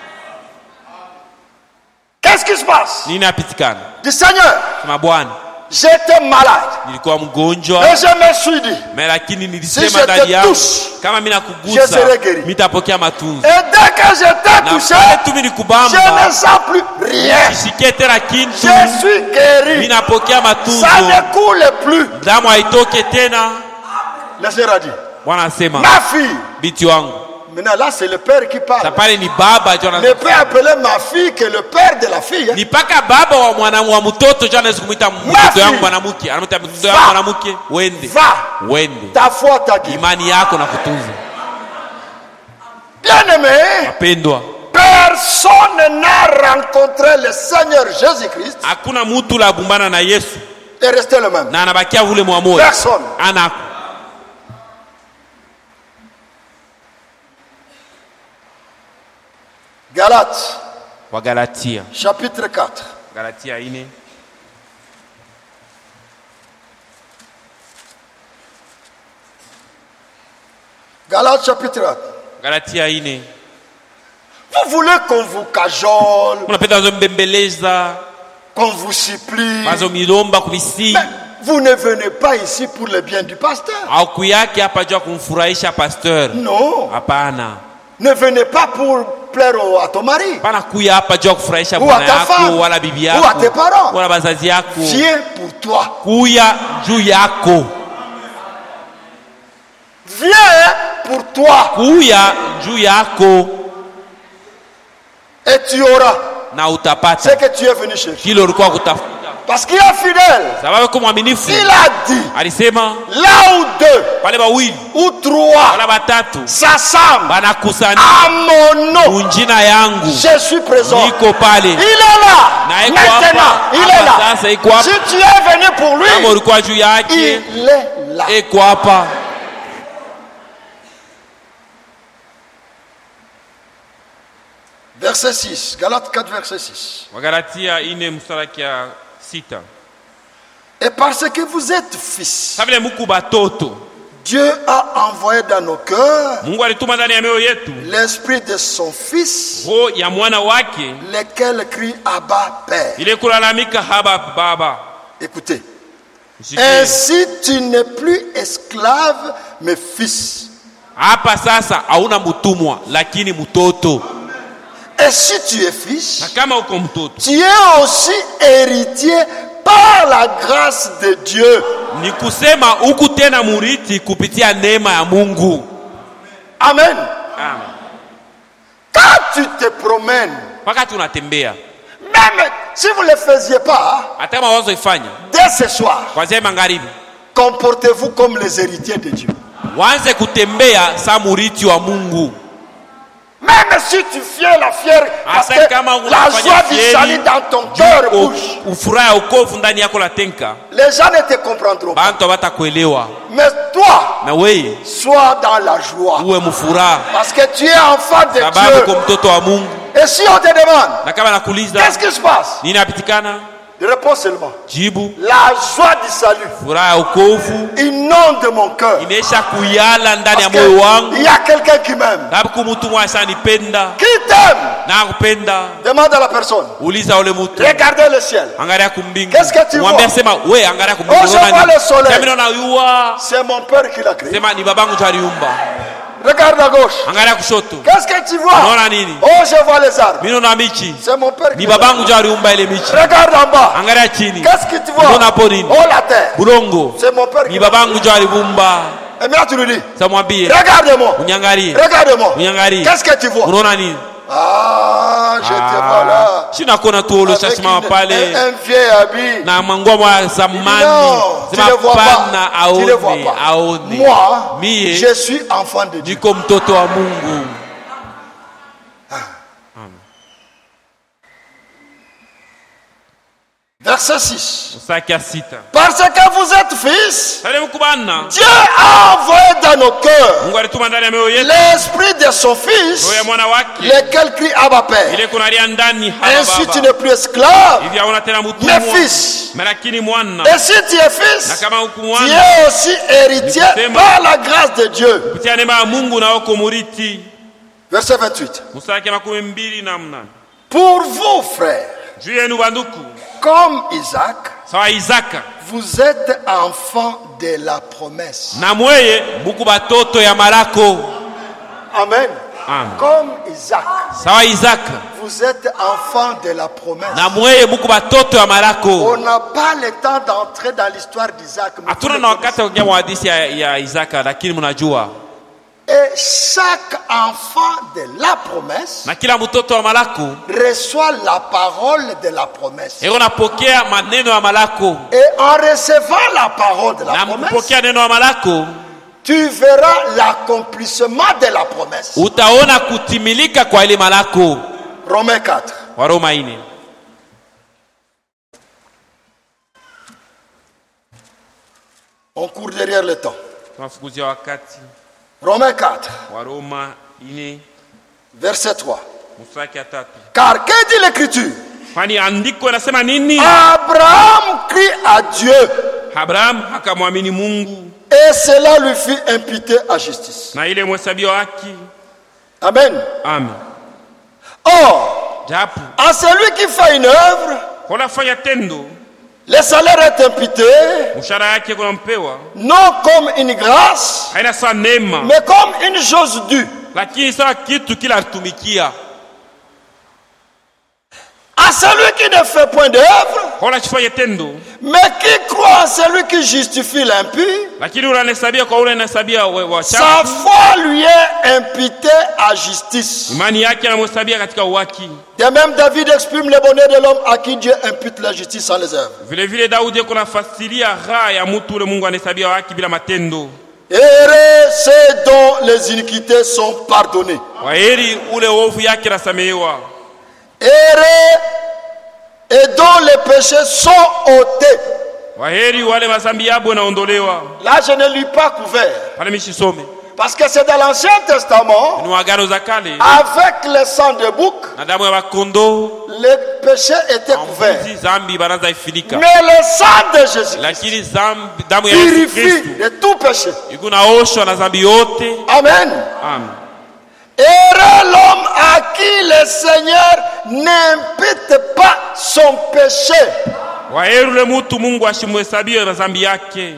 Qu'est-ce qui se passe? Nini apitikana? Dis Seigneur, Sema Bwana, j'étais malade. nilikuwa mgonjwa, Et je me suis dit, mais lakini Si nilisema je ndani te yangu touche, kama mimi je nakugusa serai guéri. mitapokea matunzo. et dès que je t'ai Na touché, pale tu je nilikubamba, ne sens plus rien. sisikie tena kintu, Je suis guéri. minapokea matunzo, Ça ne coule plus. damu haitoke tena. Le Seigneur a dit, Bwana anasema, ma fille. binti wangu, Maintenant là, c'est le père qui parle. sa pale ni baba jo Ne peut appeler ma fille que le père de la fille. ni paka baba wa mwanamu wa mtoto jo anaweza kumuita mtoto yangu mwanamke, anamuita mtoto yangu mwanamke. Wende, Va. wende, Ta foi t'a guéri. imani yako na kutunza. Bien-aimé, Pendwa, personne n'a rencontré le Seigneur Jésus-Christ hakuna mtu la bumbana na Yesu et resté le même. na anabakia ule mwamoyo. Personne. Ana Galates, wa Galatia, chapitre 4. Galatia 4. Galates, chapitre 4. Galatia 4. Vous voulez qu'on vous cajole, Unapenda zombembeleza, qu'on vous supplie. bazo milomba kumisi. Mais vous ne venez pas ici pour le bien du pasteur. Au kuyake hapa jua kumfurahisha pasteur. Non. Hapana. Ne venez pas pour plaire à ton mari. Pana kuya hapa jua kufurahisha Ou à bwana ta femme. yako wala bibi Ou à tes yako parents. wala bazazi yako. Viens pour toi. Kuya juu yako. Viens pour toi. Kuya juu yako Et tu auras. na utapata ce que tu es venu chercher. kile ulikuwa kutafuta. Parce qu'il est fidèle. Sababu kwa mwaminifu. Il a dit, alisema là où deux, pale bawili ou trois, wala batatu s'assemblent banakusanyika à mon nom, munjina yangu, je suis présent. niko pale. Il est là. Na iko Maintenant, hapa. il est là. Sasa iko hapa. Si tu es venu pour lui, Kama ulikuwa juu yake, il est là. iko hapa. Verset 6, Galates 4, verset 6. Wagalatia 4 mstari ya 6. Et parce que vous êtes fils, Sabile muku batoto, Dieu a envoyé dans nos cœurs Mungu alituma ndani ya mioyo yetu l'esprit de son fils, roho ya mwana wake, lequel crie Abba, Père. ile kulalamika haba baba. Écoutez, Msikie. ainsi tu n'es plus esclave, mais fils. Hapa sasa hauna mtumwa lakini mtoto. Et si tu es Na fils, kama uko mtoto, tu es aussi héritier par la grâce de Dieu. ni kusema huku tena murithi kupitia neema ya Mungu. Amen. Amen. Quand tu te promènes, Wakati unatembea, même si vous ne le faisiez pas, hata kama wazo ifanya dès ce soir, kwanzia magharibi, comportez-vous comme les héritiers de Dieu. waanze kutembea sa murithi wa Mungu. Même si tu fiers la fière, parce Hata que kama la unafanya joie du fieri, salut dans ton cœur bouge. ufuraha ukovu ndani yako la tenka, Les gens ne te comprendront pas. bantu hawatakuelewa. Mais toi, Na wewe sois dans la joie. uwe mfuraha Parce que tu es enfant de sababu Dieu. uko mtoto wa Mungu. Et si on te demande, Na kama nakuuliza qu'est-ce qui se passe? nini napitikana, Réponds seulement. jibu La joie du salut furaha ya ukovu inonde mon cœur. inesha kuyala ndani ya Parce moyo qu'il wangu. y a quelqu'un qui m'aime. Sababu kumutu mwasha nipenda Qui t'aime? na kupenda, Demande à la personne. uliza ule mutu, Regardez le ciel. angalia kumbingu, Qu'est-ce que tu mwambie vois? sema we angalia kumbingu, Oh, je vois le soleil. Sema naona yua, C'est mon père qui l'a créé. sema ni babangu ndio aliumba. Regarde à gauche. Angalia kushoto, Qu'est-ce que tu vois? unaona nini? Oh, je vois les arbres. Mimi naona michi, C'est mon père qui ni l'a créé. babangu ndio aliumba ile michi. Regarde en bas. Angalia chini, Qu'est-ce que tu vois? unaona hapo nini? Oh, la terre. Bulongo, C'est mon père ni qui l'a créé. babangu ndio aliumba. Et maintenant tu lui dis, Sasa mwambie, regarde-moi. unyangalie, Regarde-moi. unyangalie, Qu'est-ce que tu vois? unaona nini? Ah, je te vois là. Shina kona tu ule Avec shashima pale un vieil habit. na mangoma ya zamani. Non, tu ne vois Pana pas. Tu ne vois aone, pas. aone. Moi, Mie je suis enfant de Dieu. niko mtoto wa Mungu. Verset 6. Mstari ya 6. Parce que vous êtes fils, Sale mkubana. Dieu a envoyé dans nos cœurs Mungu alituma ndani ya mioyo yetu l'esprit de son roho fils, ya mwana wake. lequel crie Abba Père. Ile kunalia ndani hapa Ainsi tu baba. n'es plus esclave, Hivi hauna tena mais mtumwa. fils. Lakini mwana. Et si tu es Na fils, kama huku tu mwana es aussi héritier Nikusema. par la grâce de Dieu. kupitia neema ya Mungu na wako murithi. Verset 28. Mstari ya 28. Pour vous, frères, Juu yenu banduku. comme Isaac, Sawa Isaka. vous êtes enfants de la promesse. Na mweye muku batoto ya malako. Amen. Amen. Comme Isaac, Sawa Isaka. vous êtes enfants de la promesse. Na mweye muku batoto ya malako. On n'a pas le temps d'entrer dans l'histoire d'Isaac. mais Hatuna vous na le wakati wa kuongea hadithi ya Isaka, lakini mnajua. Et chaque enfant de la promesse Na kila mtoto wa malako reçoit la parole de la promesse. eko napokea maneno ya malako. Et en recevant la parole de la Na promesse, mpokea neno ya malako, tu verras l'accomplissement de la promesse. utaona kutimilika kwa ile malako. Romains 4. Waroma 4. On court derrière le temps. Tunafukuzia wakati. Romains 4, Waroma 4 verset 3. mstari ya 3. Car que dit l'Écriture? Kwani andiko inasema nini? Abraham crie à Dieu Abraham akamwamini Mungu et cela lui fut imputé à justice. na ile mhesabio haki. Amen. Amen. Or, Japo à celui qui fait une œuvre, kwa fanya tendo, le salaire est imputé mshahara yake kunampewa, non comme une grâce, haina sawa neema, mais comme une chose due. lakini sawa kitu kila tumikia. À celui qui ne fait point d'œuvre, Kola chifanye tendo. mais qui croit en celui qui justifie l'impie, Lakini unanihesabia kwa ule anahesabia wa sa chafu. foi lui est imputée à justice. Imani yake anamhesabia katika uhaki. De même, David exprime le bonheur de l'homme à qui Dieu impute la justice sans les œuvres. Vile vile Daudi kuna fasiria raha ya mtu ule Mungu anahesabia haki bila matendo. Heureux ceux dont les iniquités sont pardonnées. Waheri ule ovu yake nasamehewa. Heureux et dont les péchés sont ôtés. Waheri wale mazambi yabo naondolewa. Là, je ne lis pas couvert. Pale mishisome. Parce que c'est dans l'Ancien Testament, Ni agano za kale. avec le sang de bouc, Na damu ya bakondo. les péchés étaient couverts. Mbuzi zambi baraza ifinika. Mais le sang de Jésus Lakini damu ya Yesu purifie Kristo de tout péché. ikunaoshwa na zambi yote. Amen. Amen. Heureux l'homme à qui le Seigneur n'impute pas son péché. Waheri ule mtu Mungu ashimhesabie mazambi yake.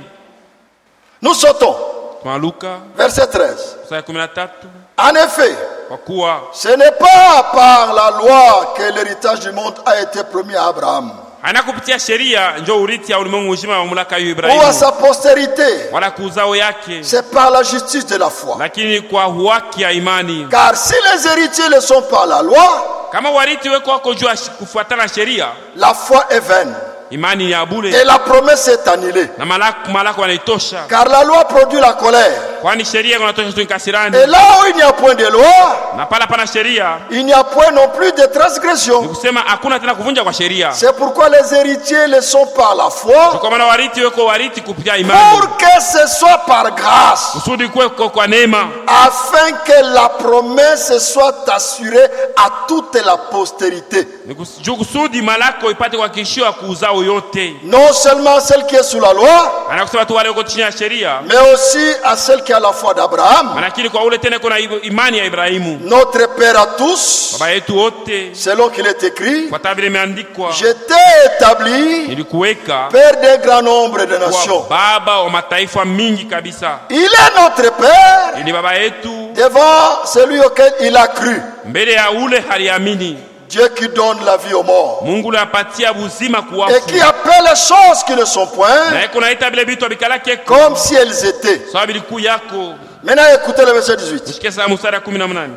Nous sautons. Luka Verset 13. sura 13. En effet, Kwa kuwa ce n'est pas par la loi que l'héritage du monde a été promis à Abraham haina kupitia sheria ndio urithi ya ulimwengu mzima wa mamlaka ya ou à Ibrahimu sa postérité. wala kuzao yake, C'est par la justice de la foi. lakini kwa haki ya imani. Car si les héritiers ne sont pas la loi, Kama warithi weko wako juu kufuatana sheria, la foi est vaine imani ni ya bure et la promesse est annulée. na malako wanaitosha, Car la loi produit la colère. kwani sheria inatosha tu kasirani. Et là où il n'y a point de loi, Na pala pana sheria il n'y a point non plus de ni transgression. kusema hakuna tena kuvunja kwa sheria. C'est pourquoi les héritiers le sont par la foi, Kwa maana warithi weko warithi kupitia imani, pour que ce soit par grâce, kusudi kuweko kwa neema, afin que la promesse soit assurée à toute la postérité. juu kusudi malako ipate kuhakikishiwa kuuzao yote. Non seulement à celle qui est sous la loi, Anakusema tu wale wako chini ya sheria, mais aussi à celle qui a la foi d'Abraham, lakini kwa ule tena kuna imani ya Ibrahimu notre Père à tous, baba yetu wote, selon qu'il est écrit, kwa vile imeandikwa, je t'ai établi nilikuweka Père d'un grand nombre de kwa nations. baba wa mataifa mingi kabisa. Il est notre Père Ni baba yetu devant celui auquel il a cru. mbele ya ule haliamini. Dieu qui donne la vie aux morts Mungu apatia buzima et kuwafu, qui appelle les choses qui ne sont point na yeko naita vile vitu abikalake comme si elles étaient. sawa biliku yako. Maintenant écoutez le verset 18. Usikie saa mstari wa 18.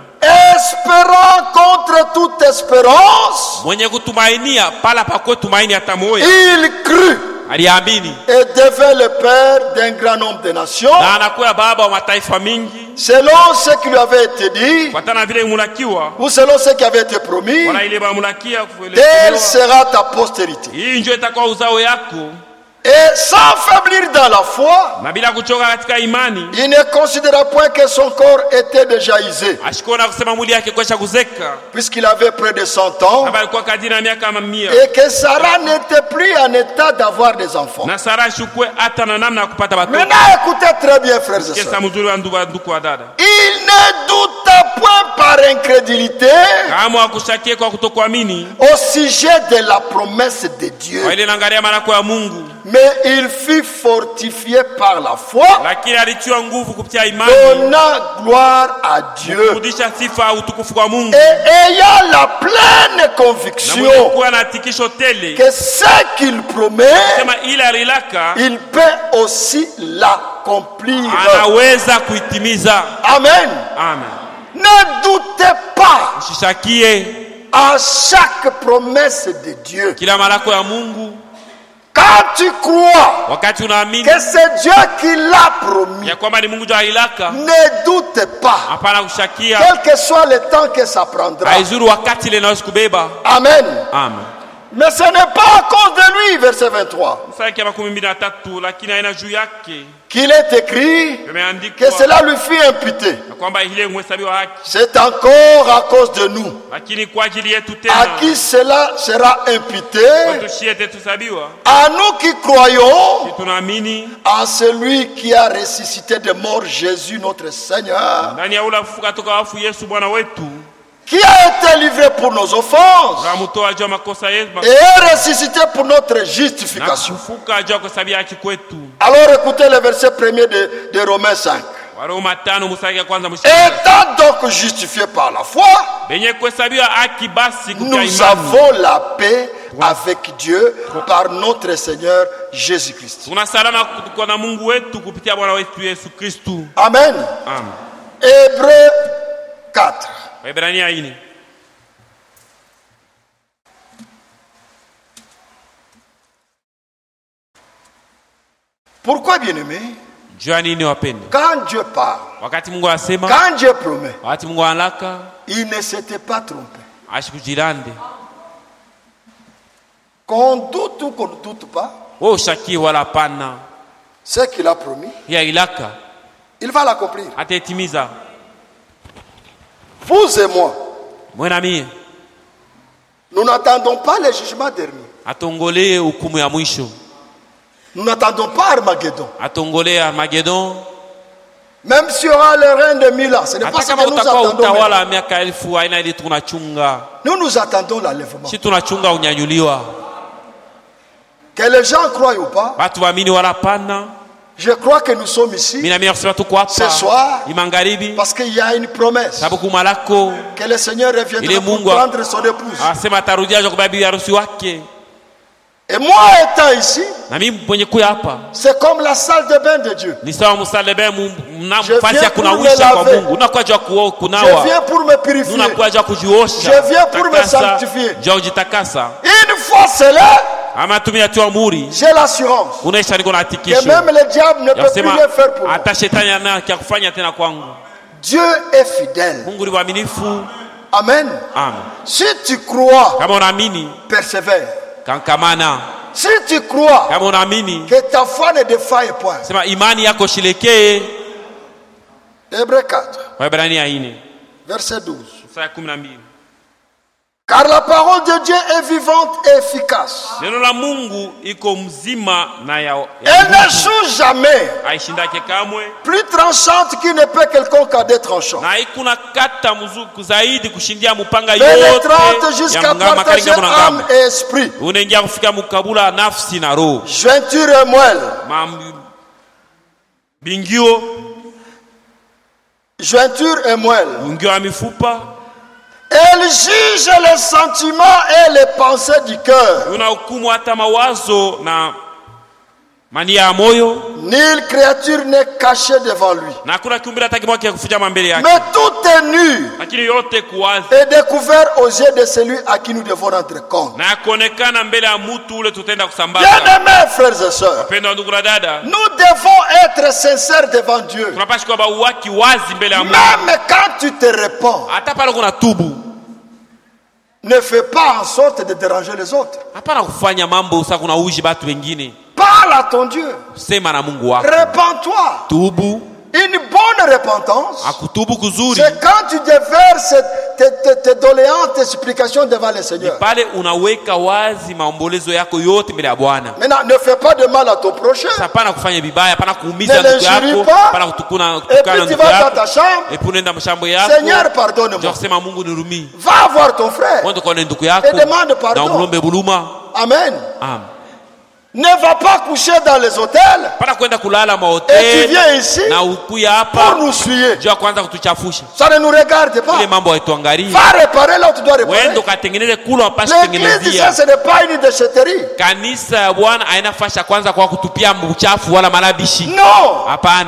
Espérant contre toute espérance, Mwenye kutumainia pala pakwe tumaini hata moya, il crut aliamini et devint le père d'un grand nombre de nations, na anakuwa baba wa mataifa mingi, selon ce qui lui avait été dit, kufuatana vile mulakiwa ou selon ce qui avait été promis, wala ile bamulakia telle sera ta postérité. hii ndio itakuwa uzao yako. Et sans faiblir dans la foi, Na bila kuchoka katika imani, il ne considéra point que son corps était déjà usé, ashikona kusema mwili yake kwesha kuzeka, puisqu'il avait près de 100 ans, haba alikuwa kadiri na miaka 100, et que Sarah n'était plus en état d'avoir des enfants. na Sara shukwe hata na namna ya kupata watoto. Maintenant, écoutez très bien, frères et Kesa sœurs. mzuri wa ndugu wa dada, Il ne douta point par incrédulité kama akushakie kwa kutokuamini au sujet de la promesse de Dieu, kwa ile naangalia malako ya Mungu, mais il fut fortifié par la foi, lakini alitiwa nguvu kupitia imani, donnant gloire à Dieu kurudisha sifa utukufu kwa Mungu, et ayant la pleine na mwenye conviction kuwa na hakikisho tele que ce qu'il promet, sema ile alilaka il peut aussi l'accomplir. anaweza kuitimiza. Amen. Amen. Ne doutez pas Ushishakie à chaque promesse de Dieu. kila malako ya Mungu. Quand tu crois Wakati unaamini que c'est Dieu qui l'a promis, ya kwamba ni Mungu ndio alilaka, ne doute pas, hapana kushakia, quel que soit le temps que ça prendra. haizuru wakati ile inaweza kubeba. Amen. Amen. Mais ce n'est pas à cause de lui, verset 23, Mstari ya 23, lakini haina juu yake qu'il est écrit que imeandikwa cela lui fut imputé. ya kwamba ile mhesabiwa haki, C'est encore à cause de nous, lakini kwa ajili yetu à tena qui cela sera imputé, kwetu shie tusabiwa, à nous qui croyons tunaamini en celui qui a ressuscité de mort Jésus notre Seigneur, ndani ya ule afufuka toka wafu Yesu Bwana wetu, qui a été livré pour nos offenses ramutoa juu ya makosa yetu et est ressuscité pour notre na justification. kufufuka juu ya kuhesabia haki kwetu. Alors écoutez le verset 1er de Romains 5. Étant donc justifiés par la foi, nous avons la paix avec Dieu par notre Seigneur Jésus-Christ. Amen. Hébreux 4. Pourquoi, bien-aimé? Quand Dieu parle, quand Dieu promet, il ne s'était pas trompé. Qu'on doute ou qu'on ne doute pas, ce qu'il a promis, il va l'accomplir. Vous et moi, nous n'attendons pas le jugement dernier. Nous n'attendons pas Armageddon. Même s'il y aura le règne de 1000 ans, ce n'est pas ce que nous attendons. Nous attendons l'enlèvement. Que les gens croient ou pas, je crois que nous sommes ici ce soir parce qu'il y a une promesse que le Seigneur reviendra pour prendre son épouse. Et moi étant ici, c'est comme la salle de bain de Dieu. Je viens pour me laver. Je viens pour me purifier. Je viens pour me sanctifier. Une fois cela, j'ai l'assurance que même le diable ne peut plus rien faire pour moi. Dieu est fidèle. Amen. Si tu crois, persévère. Si tu crois que ta foi ne défaille point. Hébreux 4, verset 12. Car la parole de Dieu est vivante et efficace. Elle ne joue jamais. Plus tranchante qu'il ne peut quelconque à des tranchants. Pénétrante jusqu'à partager âme et esprit. Jointure et moelle. Jointure et moelle. Elle juge les sentiments et les pensées du cœur. Nulle créature n'est cachée devant lui. Mais tout est nu et découvert aux yeux de celui à qui nous devons rendre compte. Bien-aimés frères et sœurs, nous devons être sincères devant Dieu. Même quand tu te répands, ne fais pas en sorte de déranger les autres. Parle à ton Dieu. Répands-toi. Une bonne repentance, c'est quand tu déverses tes doléances, tes supplications devant le Seigneur. Maintenant, ne fais pas de mal à ton prochain. Ne l'injurie pas. Et puis tu vas dans ta chambre. Seigneur, pardonne-moi. Va voir ton frère et demande pardon. Amen. Ne va pas coucher dans les hôtels et tu viens ici pour nous suyer. Ça ne nous regarde pas. Va réparer là où tu dois réparer. L'église ici, ce n'est pas une déchetterie. Non.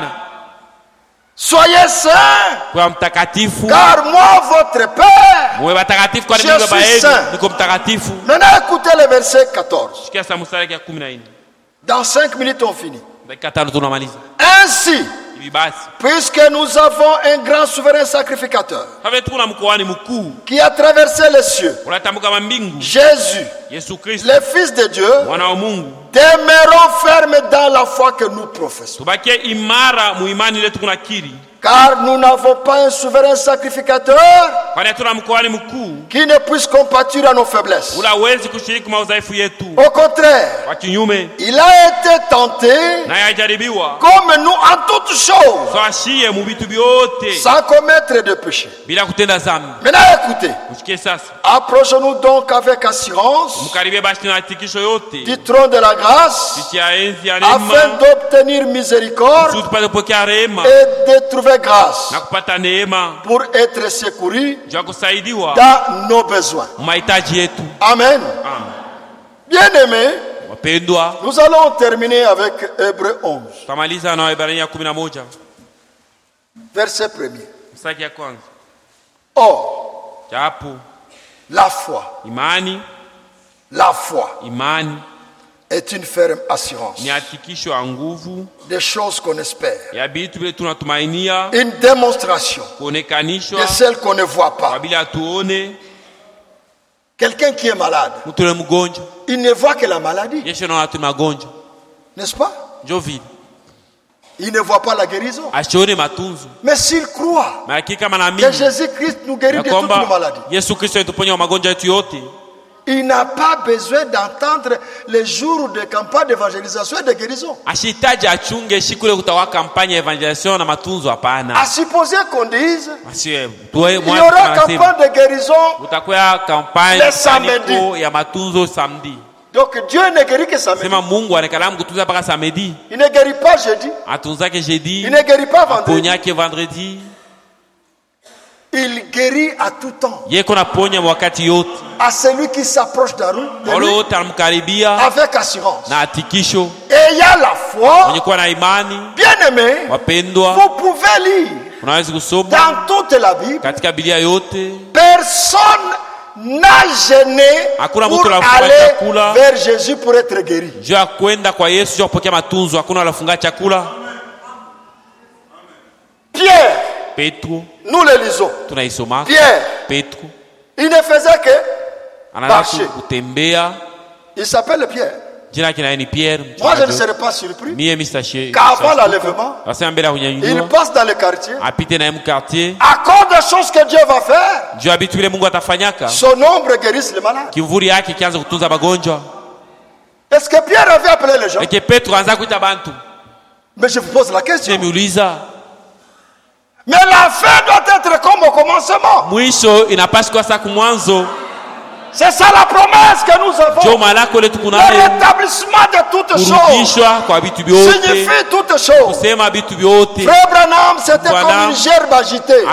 Soyez saints, car moi, votre Père, je suis saint. Maintenant, écoutez le verset 14. Dans 5 minutes, on finit. Ainsi, puisque nous avons un grand souverain sacrificateur qui a traversé les cieux, Jésus, le Fils de Dieu, demeurons fermes dans la foi que nous professons. Car nous n'avons pas un souverain sacrificateur qui ne puisse compatir à nos faiblesses. Au contraire, il a été tenté comme nous en toutes choses, sans commettre de péché. Maintenant écoutez, approchons-nous donc avec assurance du trône de la grâce afin d'obtenir miséricorde et de trouver grâce pour être secouru dans nos besoins. Amen. Bien-aimés, nous allons terminer avec Hébreux 11. Verset 1er. Or, la foi est une ferme assurance des choses qu'on espère, une démonstration de celles qu'on ne voit pas. Quelqu'un qui est malade, il ne voit que la maladie, n'est-ce pas? Il ne voit pas la guérison. Mais s'il croit que Jésus-Christ nous guérit de toutes nos maladies, il n'a pas besoin d'entendre les jours de campagne d'évangélisation et de guérison. À supposer qu'on dise il y aura campagne de guérison le samedi. Donc Dieu ne guérit que samedi. Il ne guérit pas jeudi. Il ne guérit pas vendredi. Il guérit à tout temps. À celui qui s'approche de lui avec assurance. Et il y a la foi. Bien aimé, vous pouvez lire dans toute la Bible. Personne n'a gêné pour aller vers Jésus pour être guéri. Pierre, nous le lisons. Pierre, il ne faisait que marcher. Il s'appelle Pierre. Moi je ne serais pas surpris qu'avant l'enlèvement, il passe dans le quartier. À cause des choses que Dieu va faire, son ombre guérisse les malades. Est-ce que Pierre avait appelé les gens? Mais je vous pose la question. Mais la fin doit être comme au commencement. C'est ça la promesse que nous avons. Le rétablissement de toutes choses signifie toutes choses. Frère Branham, c'était comme une gerbe agitée.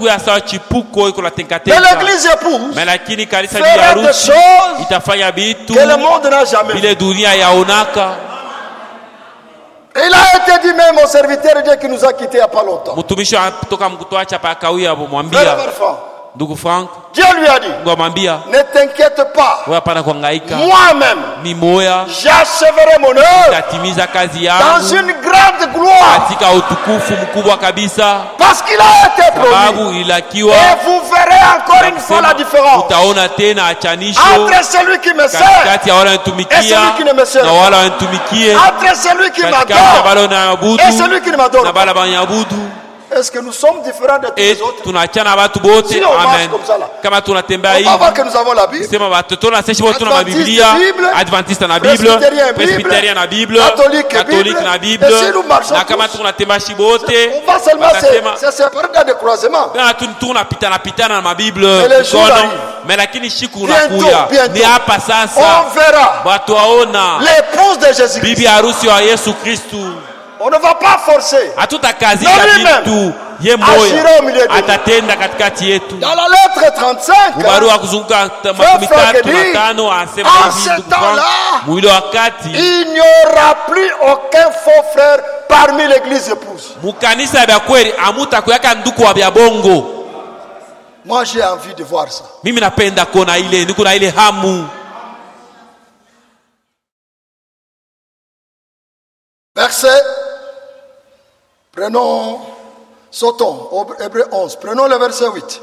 Mais l'église épouse fera des choses que le monde n'a jamais vues. Il a été dit même au serviteur de Dieu qui nous a quittés il n'y a pas longtemps. Dieu lui a dit, ne t'inquiète pas, moi-même j'achèverai mon œuvre dans une grande gloire, parce qu'il a été promis. Et vous verrez encore une fois la différence entre celui qui me sert et celui qui ne me sert pas, entre celui qui m'adore et celui qui ne m'adore pas. Est-ce que nous sommes différents de tous les autres? Si on marche comme ça là, on va voir que nous avons la Bible, Adventiste na Bible, Presbytérien na Bible, Catholique na Bible. Et si nous marchons tous, on va seulement se séparer dans des croisements. Mais les jours arrivent. Bientôt, on verra l'épouse de Jésus-Christ. On ne va pas forcer. Mais lui-même agira au milieu de nous. Dans la lettre 35, en ce temps-là, il n'y aura plus aucun faux frère parmi l'église épouse. Moi j'ai envie de voir ça. Verset, sautons, Hébreux 11, prenons le verset 8.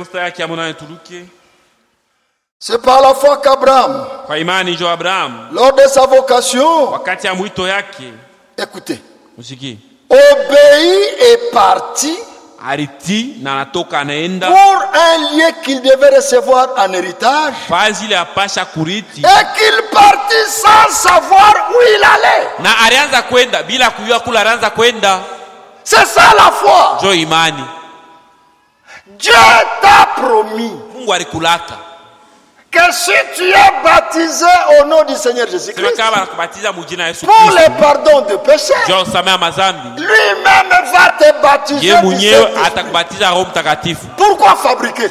C'est par la foi qu'Abraham, lors de sa vocation, écoutez, obéit et partit Ariti na anatoka anaenda. Pour un lieu qu'il devait recevoir en héritage. Fazi ile apasha kuriti. Et qu'il partit sans savoir où il allait. Na alianza kwenda bila kujua kula alianza kwenda. C'est ça la foi. Jo imani. Dieu t'a promis. Mungu alikulaka. Que si tu es baptisé au nom du Seigneur Jésus-Christ, pour le pardon de péché, lui-même va te baptiser du Saint-Esprit. Pourquoi fabriquer?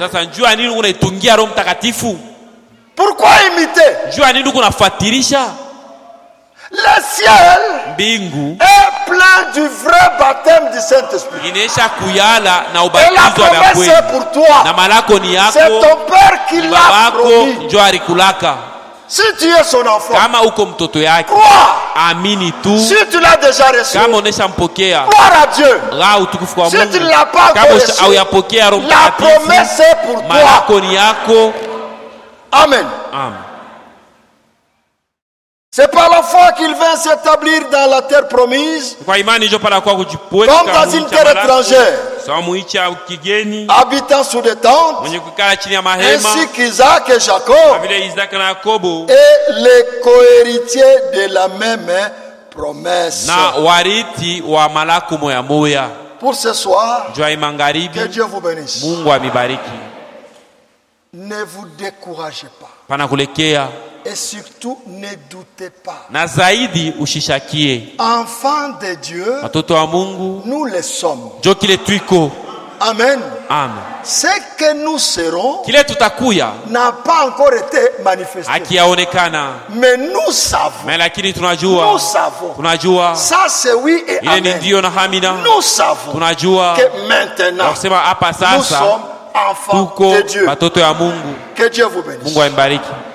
Pourquoi imiter? Le ciel est plein du vrai baptême du Saint-Esprit. Et la promesse est pour toi. C'est ton Père qui l'a promis. Si tu es son enfant, crois. Si tu l'as déjà reçu, gloire à Dieu. Si tu ne l'as pas reçu, la promesse est pour toi. Amen. C'est par la foi qu'il vint s'établir dans la terre promise, comme dans une terre étrangère, habitant sous des tentes, ainsi qu'Isaac et Jacob, et les cohéritiers de la même promesse. Pour ce soir, que Dieu vous bénisse. Ne vous découragez pas. Et surtout, ne doutez pas. Enfants de Dieu, nous le sommes. Amen. Ce que nous serons n'a pas encore été manifesté. Mais nous savons. Ça c'est oui et amen. Nous savons que maintenant, nous sommes enfants de Dieu. Que Dieu vous bénisse.